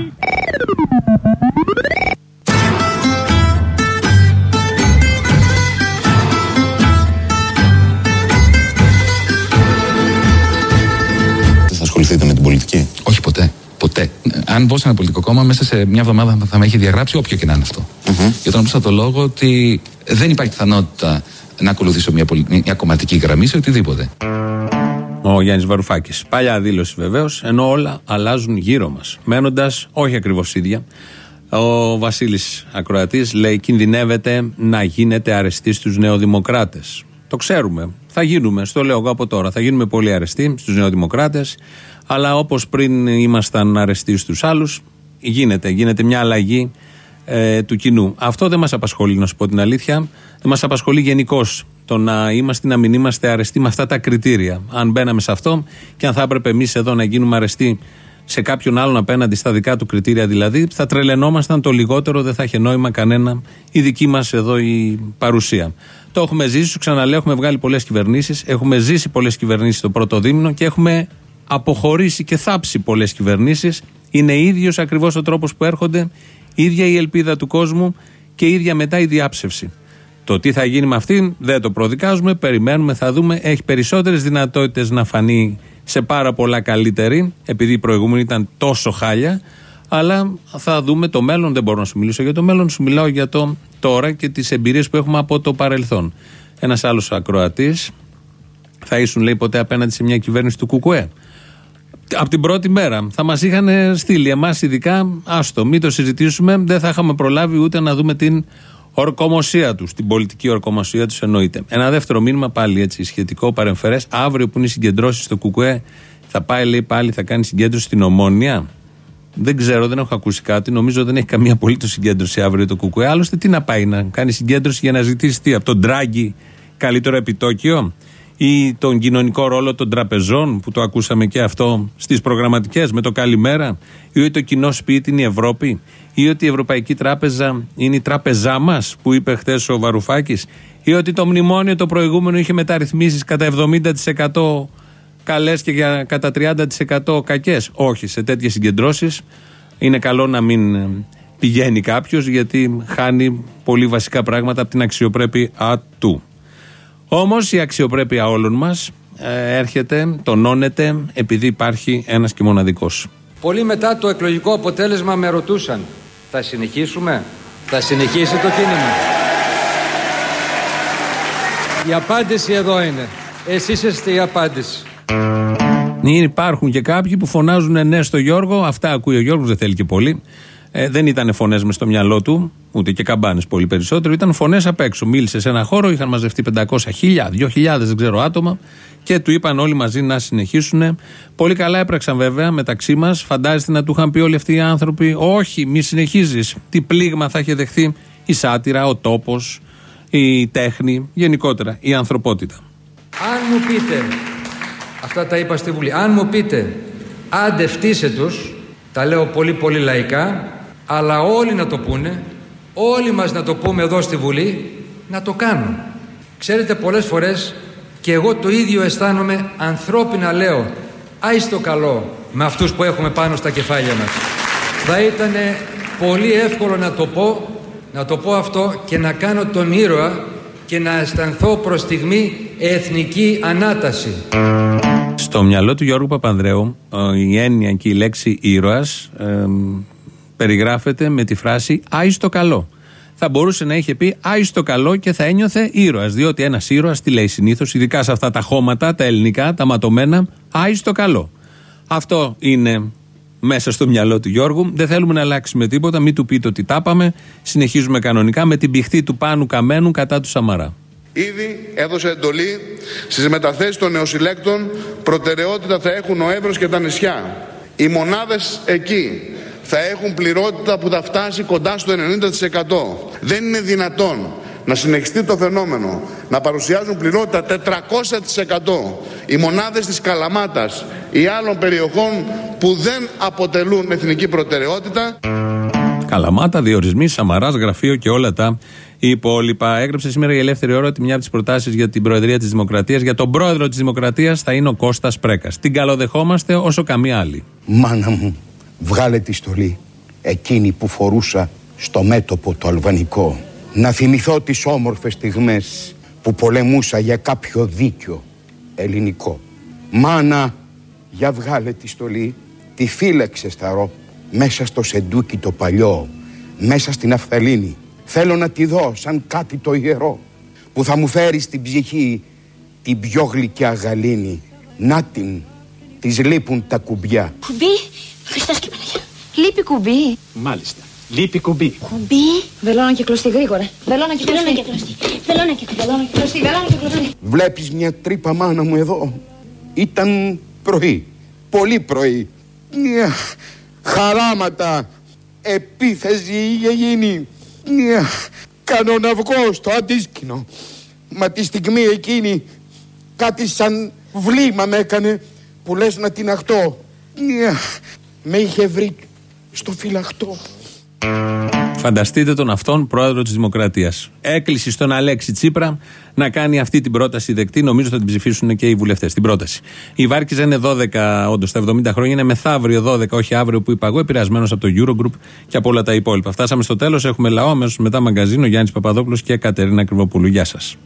Δεν θα ασχοληθείτε με την πολιτική? Όχι, ποτέ. Ποτέ. Αν μπω σε ένα πολιτικό κόμμα, μέσα σε μια εβδομάδα θα με έχει διαγράψει όποιο και να είναι αυτό. Mm-hmm. Για τον απλούστατο λόγο ότι δεν υπάρχει πιθανότητα να ακολουθήσω μια, πολι... μια κομματική γραμμή σε οτιδήποτε. Ο Γιάννης Βαρουφάκης. Παλιά δήλωση βεβαίως, ενώ όλα αλλάζουν γύρω μας. Μένοντας όχι ακριβώς ίδια. Ο Βασίλης Ακροατής λέει: κινδυνεύεται να γίνετε αρεστοί στους νεοδημοκράτες. Το ξέρουμε. Θα γίνουμε, στο λέω εγώ από τώρα, θα γίνουμε πολύ αρεστοί στους νεοδημοκράτες. Αλλά όπως πριν ήμασταν αρεστοί στους άλλους, γίνεται, γίνεται μια αλλαγή ε, του κοινού. Αυτό δεν μας απασχολεί, να σου πω την αλήθεια. Δεν μας απασχολεί γενικώς το να είμαστε ή να μην είμαστε αρεστοί με αυτά τα κριτήρια. Αν μπαίναμε σε αυτό και αν θα έπρεπε εμείς εδώ να γίνουμε αρεστοί σε κάποιον άλλον απέναντι στα δικά του κριτήρια, δηλαδή, θα τρελαινόμασταν το λιγότερο, δεν θα είχε νόημα κανένα η δική μας εδώ η παρουσία. Το έχουμε ζήσει, σου ξαναλέω, έχουμε βγάλει πολλές κυβερνήσεις, έχουμε ζήσει πολλές κυβερνήσεις το πρώτο δίμηνο και έχουμε αποχωρήσει και θάψει πολλές κυβερνήσεις. Είναι ίδιος ακριβώς ο τρόπος που έρχονται, ίδια η ελπίδα του κόσμου και ίδια μετά η διάψευση. Το τι θα γίνει με αυτήν δεν το προδικάζουμε, περιμένουμε, θα δούμε. Έχει περισσότερες δυνατότητες να φανεί σε πάρα πολλά καλύτερη, επειδή η προηγούμενη ήταν τόσο χάλια. Αλλά θα δούμε το μέλλον. Δεν μπορώ να σου μιλήσω για το μέλλον, σου μιλάω για το τώρα και τις εμπειρίες που έχουμε από το παρελθόν. Ένας άλλος ακροατής: θα ήσουν, λέει, ποτέ απέναντι σε μια κυβέρνηση του Κουκουέ? Από την πρώτη μέρα θα μας είχαν στείλει εμάς, ειδικά, άστο, μην το συζητήσουμε, δεν θα είχαμε προλάβει ούτε να δούμε την ορκομοσία τους, την πολιτική ορκομοσία τους, εννοείται. Ένα δεύτερο μήνυμα, πάλι έτσι σχετικό, παρεμφερές: αύριο που είναι οι συγκεντρώσεις στο Κουκουέ, θα πάει, λέει, πάλι θα κάνει συγκέντρωση στην Ομόνια. Δεν ξέρω, δεν έχω ακούσει κάτι. Νομίζω δεν έχει καμία απολύτως συγκέντρωση αύριο το Κουκουέ. Άλλωστε, τι να πάει να κάνει συγκέντρωση για να ζητήσει τι, από τον Ντράγκη καλύτερο επιτόκιο, ή τον κοινωνικό ρόλο των τραπεζών, που το ακούσαμε και αυτό στις προγραμματικές με το καλημέρα, ή ότι το κοινό σπίτι είναι η Ευρώπη, ή ότι η Ευρωπαϊκή Τράπεζα είναι η τράπεζά μας, που είπε χθες ο Βαρουφάκης, ή ότι το μνημόνιο το προηγούμενο είχε μεταρρυθμίσεις κατά εβδομήντα τοις εκατό καλές και κατά τριάντα τοις εκατό κακές. Όχι, σε τέτοιες συγκεντρώσεις είναι καλό να μην πηγαίνει κάποιος, γιατί χάνει πολύ βασικά πράγματα από την αξιοπρέπεια του. Όμως η αξιοπρέπεια όλων μας ε, έρχεται, τονώνεται, επειδή υπάρχει ένας και μοναδικός. Πολύ μετά το εκλογικό αποτέλεσμα με ρωτούσαν: θα συνεχίσουμε, θα συνεχίσει το κίνημα? Η απάντηση εδώ είναι. Εσείς είστε η απάντηση. Υπάρχουν και κάποιοι που φωνάζουν ναι στο Γιώργο, αυτά ακούει ο Γιώργος, δεν θέλει και πολύ. Ε, δεν ήταν φωνές μες στο μυαλό του, ούτε και καμπάνες πολύ περισσότερο, ήταν φωνές απ' έξω. Μίλησε σε ένα χώρο, είχαν μαζευτεί πεντακόσια, χίλια, δύο χιλιάδες, δεν ξέρω, άτομα, και του είπαν όλοι μαζί να συνεχίσουν. Πολύ καλά έπραξαν βέβαια μεταξύ μας. Φαντάζεστε να του είχαν πει όλοι αυτοί οι άνθρωποι: όχι, μη συνεχίζεις. Τι πλήγμα θα είχε δεχθεί η σάτυρα, ο τόπος, η τέχνη, γενικότερα η ανθρωπότητα. Αν μου πείτε, αυτά τα είπα στη Βουλή, αν μου πείτε άντε φτύσε τους, τα λέω πολύ πολύ λαϊκά, αλλά όλοι να το πούνε, όλοι μας να το πούμε εδώ στη Βουλή, να το κάνουν. Ξέρετε, πολλές φορές και εγώ το ίδιο αισθάνομαι, ανθρώπινα λέω, άι στο καλό με αυτούς που έχουμε πάνω στα κεφάλια μας. Θα ήταν πολύ εύκολο να το πω, να το πω αυτό και να κάνω τον ήρωα και να αισθανθώ προς στιγμή εθνική ανάταση. Στο μυαλό του Γιώργου Παπανδρέου η έννοια και η λέξη ήρωας ε, περιγράφεται με τη φράση άι στο καλό. Θα μπορούσε να είχε πει άι στο καλό και θα ένιωθε ήρωας, διότι ένας ήρωας τι λέει συνήθως, ειδικά σε αυτά τα χώματα, τα ελληνικά, τα ματωμένα, άι στο καλό. Αυτό είναι μέσα στο μυαλό του Γιώργου. Δεν θέλουμε να αλλάξουμε τίποτα, μην του πείτε ότι τα πάμε. Συνεχίζουμε κανονικά με την πηχτή του Πάνου Καμένου κατά του Σαμαρά. Ήδη έδωσε εντολή στις μεταθέσεις των νεοσυλλέκτων, προτεραιότητα θα έχουν ο Εύρος και τα νησιά. Οι μονάδες εκεί θα έχουν πληρότητα που θα φτάσει κοντά στο ενενήντα τοις εκατό. Δεν είναι δυνατόν να συνεχιστεί το φαινόμενο να παρουσιάζουν πληρότητα τετρακόσια τοις εκατό οι μονάδες της Καλαμάτας ή άλλων περιοχών που δεν αποτελούν εθνική προτεραιότητα. Καλαμάτα, διορισμοί, Σαμαράς, γραφείο και όλα τα υπόλοιπα. Έγραψε σήμερα η Ελεύθερη Ώρα ότι μια από τις προτάσεις για την Προεδρία της Δημοκρατίας, για τον πρόεδρο της Δημοκρατίας, θα είναι ο Κώστας Πρέκας. Την καλοδεχόμαστε όσο καμία άλλη. Μάνα μου, βγάλε τη στολή, εκείνη που φορούσα στο μέτωπο το αλβανικό. Να θυμηθώ τις όμορφες στιγμές που πολεμούσα για κάποιο δίκιο ελληνικό. Μάνα, για βγάλε τη στολή, τη φύλαξε σταρό, μέσα στο σεντούκι το παλιό, μέσα στην αφθαλήνη. Θέλω να τη δω σαν κάτι το ιερό, που θα μου φέρει στην ψυχή την πιο γλυκιά γαλήνη. Να την, της λείπουν τα κουμπιά. Κουμπί, Χριστός και Παναγιά. Λείπει κουμπί. Μάλιστα, λείπει κουμπί. Κουμπί. Βελόνα και κλωστή γρήγορα. Βελόνα και κλωστή. Βελόνα και κλωστή. Βελόνα και κλωστή. Βλέπεις μια τρύπα, μάνα μου, εδώ. Ήταν πρωί, πολύ πρωί. Μια χαράματα, επίθεση είχε γίνει. Μια κάνω να βγω στο αντίσκηνο. Μα τη στιγμή εκείνη κάτι σαν βλήμα με έκανε, που λες να την αχτώ. Μια με είχε βρει στο φυλαχτό. Φανταστείτε τον αυτόν πρόεδρο της Δημοκρατίας. Έκκληση στον Αλέξη Τσίπρα να κάνει αυτή την πρόταση δεκτή. Νομίζω θα την ψηφίσουν και οι βουλευτές. Την πρόταση. Η Βάρκιζα είναι δώδεκα, όντως τα εβδομήντα χρόνια, είναι μεθαύριο δώδεκα, όχι αύριο που είπα εγώ, επηρεασμένος από το Eurogroup και από όλα τα υπόλοιπα. Φτάσαμε στο τέλος. Έχουμε λαό, αμέσως μετά μαγκαζίνο, Γιάννης Παπαδόπουλος και Κατερίνα Κρυβοπούλου. Γεια σας.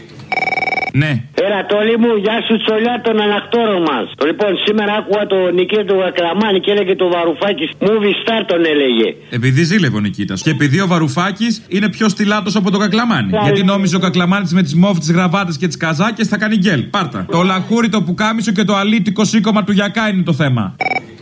Ναι. Έλα, Τόλι μου, γεια σου, Τσολιά, των ανακτόρων μας. Λοιπόν, σήμερα άκουγα τον Νικήτα του Κακλαμάνη και έλεγε το Βαρουφάκης, movie star τον έλεγε. Επειδή ζήλευε ο Νικήτας. Και επειδή ο Βαρουφάκης είναι πιο στυλάτος από τον Κακλαμάνη. Λάλη. Γιατί νόμιζε ο Κακλαμάνης με τις μόφ, τις γραβάτες και τις καζάκες θα κάνει γκέλ. Πάρτα. Το λαχούρι, το πουκάμισο και το αλήτικο σήκωμα του Γιακά είναι το θέμα.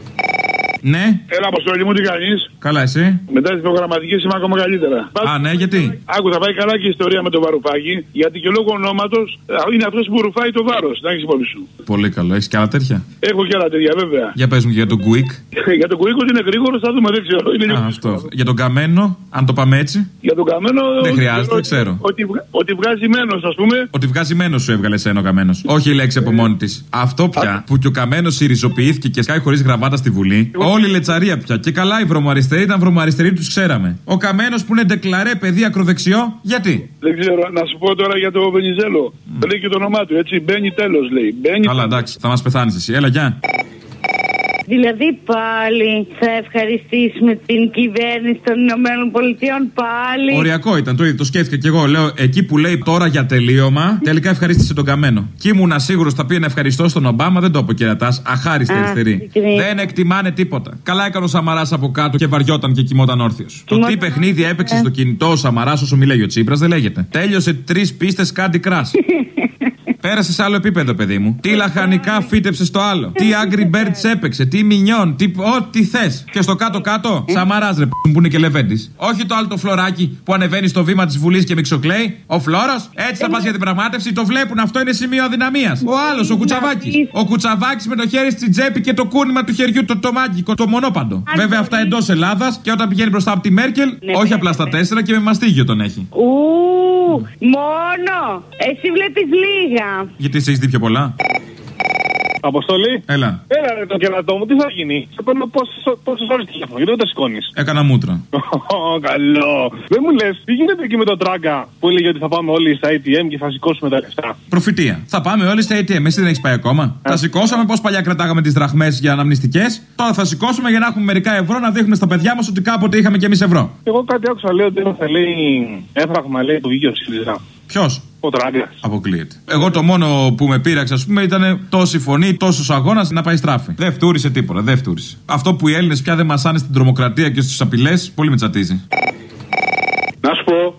Ναι. Έλα, Αποστόλη μου, τι κάνεις? Καλά, εσύ. Μετά την προγραμματική είμαι ακόμα καλύτερα. Α, ναι, γιατί? Άκου, θα πάει καλά και η ιστορία με τον Βαρουφάκη, γιατί και λόγω ονόματος είναι αυτός που ρουφάει το βάρος. Να έχεις υπόψη σου. Πολύ καλό. Έχεις και άλλα τέτοια? Έχω και άλλα τέτοια, βέβαια. Για πες μου και για τον Κουίκ. Για τον Κουίκ ότι είναι γρήγορο, θα δούμε, δεν ξέρω. Είναι Α, αυτό. Για τον Καμένο, αν το πάμε έτσι. Για τον Καμένο. Δεν χρειάζεται, δεν ξέρω. Ότι, ότι βγάζει μένος, ας πούμε. Ότι βγάζει μένος σου έβγαλε σένα ο Καμένος. Όχι η λέξη από μόνη της. Αυτό πια που και ο Καμένος συριζοποιήθηκε και σκάει χωρίς γραβάτα στη Βουλή. Όλη η λετσαρία πια. Και καλά οι βρωμοαριστεροί ήταν βρωμοαριστεροί, τους ξέραμε. Ο Καμένος που είναι ντεκλαρέ παιδί ακροδεξιό, γιατί? Δεν ξέρω, να σου πω τώρα για το Βενιζέλο. Mm. Λέει και το όνομά του, έτσι. Μπαίνει τέλος, λέει. Μπαίνει... Καλά, εντάξει, θα μας πεθάνεις εσύ. Έλα, γεια. Δηλαδή πάλι θα ευχαριστήσουμε την κυβέρνηση των Ηνωμένων Πολιτειών πάλι. Οριακό ήταν το ίδιο, το σκέφτηκα και εγώ. Λέω εκεί που λέει τώρα για τελείωμα, τελικά ευχαρίστησε τον Καμένο. Και ήμουνα σίγουρος θα πει να ευχαριστώ στον Ομπάμα, δεν το είπε ο κερατάς. Αχάριστη αριστερή. Δεν εκτιμάνε τίποτα. Καλά έκανε ο Σαμαράς από κάτω και βαριόταν και κοιμόταν όρθιος. Το τι παιχνίδι έπαιξε στο κινητό ο Σαμαράς όσο μιλάει ο Τσίπρας δεν λέγεται. Τέλειωσε τρεις πίστες Candy Crush. Πέρασε σε άλλο επίπεδο, παιδί μου. Τι λαχανικά φύτεψε στο άλλο. Τι Angry Birds έπαιξε. Τι μινιόν. Τι ό,τι θες. Και στο κάτω-κάτω, Σαμαράς ρε που είναι και Λεβέντης. Όχι το άλλο το φλωράκι που ανεβαίνει στο βήμα της Βουλής και μιξοκλαίει. Ο Φλόρος, έτσι θα πας για την πραγμάτευση. Το βλέπουν, αυτό είναι σημείο αδυναμίας. Ο άλλος, ο Κουτσαβάκης. Ο Κουτσαβάκης με το χέρι στην τσέπη και το κούνημα του χεριού, το, το μάγκικο, το μονόπαντο. Βέβαια αυτά εντός Ελλάδας και όταν πηγαίνει μπροστά από τη Μέρκελ, όχι απλά στα τέσσερα και με μαστίγιο τον έχει. Ου, μόνο. Εσύ βλέπεις λίγα. Γιατί εσύ έχεις δει πιο πολλά? Αποστολή. Έλα. Έλα ρε το κερατό μου, τι θα γίνει? Σε παίρνω πόσες ώρες τηλέφωνο, γιατί δεν τα σηκώνεις? Έκανα μούτρα. Καλό. Δεν μου λες, τι γίνεται εκεί με τον Τράγκα που έλεγε ότι θα πάμε όλοι στα έι τι εμ και θα σηκώσουμε τα λεφτά? Προφητεία. Θα πάμε όλοι στα έι τι εμ, εσύ δεν έχεις πάει ακόμα? Θα σηκώσαμε πως παλιά κρατάγαμε τις δραχμές για αναμνηστικές. Τώρα θα σηκώσουμε για να έχουμε μερικά ευρώ να δείχνουμε στα παιδιά μας ότι κάποτε είχαμε κι εμείς ευρώ. Εγώ κάτι άκουσα, λέει ότι θα λέει έφραγμα, λέει το βγήκε ο ΣΥΡΙΖΑ. Ποιος? Ο Τράγκας. Αποκλείεται. Εγώ το μόνο που με πείραξε, ας πούμε, ήταν τόση φωνή, τόσος αγώνας να πάει στράφη. Δεν φτούρισε τίποτα, δεν φτούρισε. Αυτό που οι Έλληνες πια δεν μασάνε στην τρομοκρατία και στις απειλές, πολύ με τσατίζει. Να σου πω,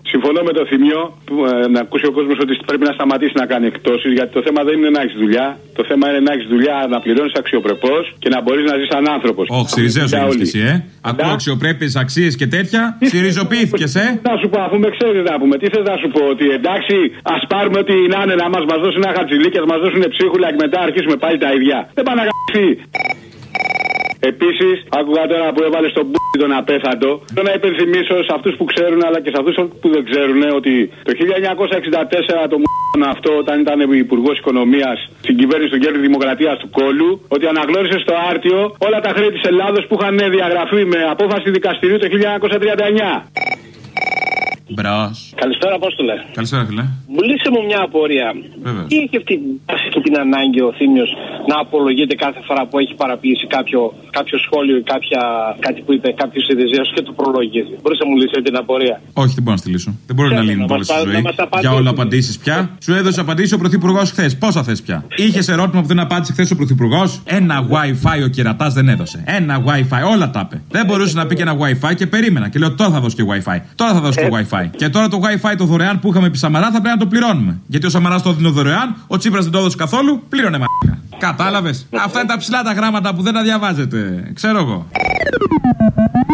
Συμφωνώ με το Θημιό που, ε, να ακούσει ο κόσμος ότι πρέπει να σταματήσει να κάνει εκτόσεις, γιατί το θέμα δεν είναι να έχεις δουλειά. Το θέμα είναι να έχεις δουλειά, να πληρώνεις αξιοπρεπώς και να μπορείς να ζεις σαν άνθρωπος. Όχι, Σιριζέος είναι και εσύ, ε. Ακούω αξιοπρέπειες, αξίες και τέτοια. Σιριζοποιήθηκες, ε. Να σου πω, αφού με ξέρεις να πούμε, τι θες να σου πω, ότι εντάξει, ας πάρουμε ότι να είναι να μας, μας δώσουν ένα χαρτζηλί και θα μας δώσουν ψίχουλα και μετά αρχίσουμε πάλι τα ίδια. Δεν πάνε να γαμπηθεί. Επίσης, άκουγα τώρα που έβαλε στον μπούτι τον απέθαντο. Θέλω να υπενθυμίσω σε αυτούς που ξέρουν αλλά και σε αυτούς που δεν ξέρουν ότι το χίλια εννιακόσια εξήντα τέσσερα το μ***ο αυτό, όταν ήταν υπουργός οικονομίας στην κυβέρνηση του Κέρδη Δημοκρατίας του Κόλλου, ότι αναγνώρισε στο άρτιο όλα τα χρέη της Ελλάδος που είχαν διαγραφεί με απόφαση δικαστηρίου το χίλια εννιακόσια τριάντα εννιά. Μπρος. Καλησπέρα, Απόστολε. Καλησπέρα, φίλε. Μου λύσε μου μια απορία. Βέβαια. Τι έχει αυτή και την ανάγκη ο Θήμιος να απολογείται κάθε φορά που έχει παραποιήσει κάποιο, κάποιο σχόλιο ή κάποια, κάτι που είπε κάποιο Σιριζέος και το προλογίζει? Μπορείς να μου λύσει την απορία? Όχι, δεν μπορώ να στη λύσω. Δεν μπορεί να λύνει όλη τη ζωή. Για όλα απαντήσεις πια. Σου έδωσε απαντήσεις ο Πρωθυπουργός χθες. Πόσα θες πια? Είχες ερώτημα που δεν απάντησε χθες ο Πρωθυπουργός? Ένα Wi-Fi ο κερατάς δεν έδωσε. Ένα Wi-Fi, όλα τα είπε. Δεν μπορούσε να πει και ένα Wi-Fi και περίμενα. Και λέω τώρα θα δώσει και Wi-Fi. Τώρα θα δώσει και Wi-Fi. Και τώρα το Wi-Fi το δωρεάν που είχαμε επί Σαμαρά θα πρέπει να το πληρώνουμε. Γιατί ο Σαμαράς το δίνει δωρεάν, ο Τσίπρας δεν το έδωσε καθόλου, πλήρωνε μ***. Κατάλαβες? Αυτά είναι τα ψηλά τα γράμματα που δεν τα διαβάζετε. Ξέρω εγώ.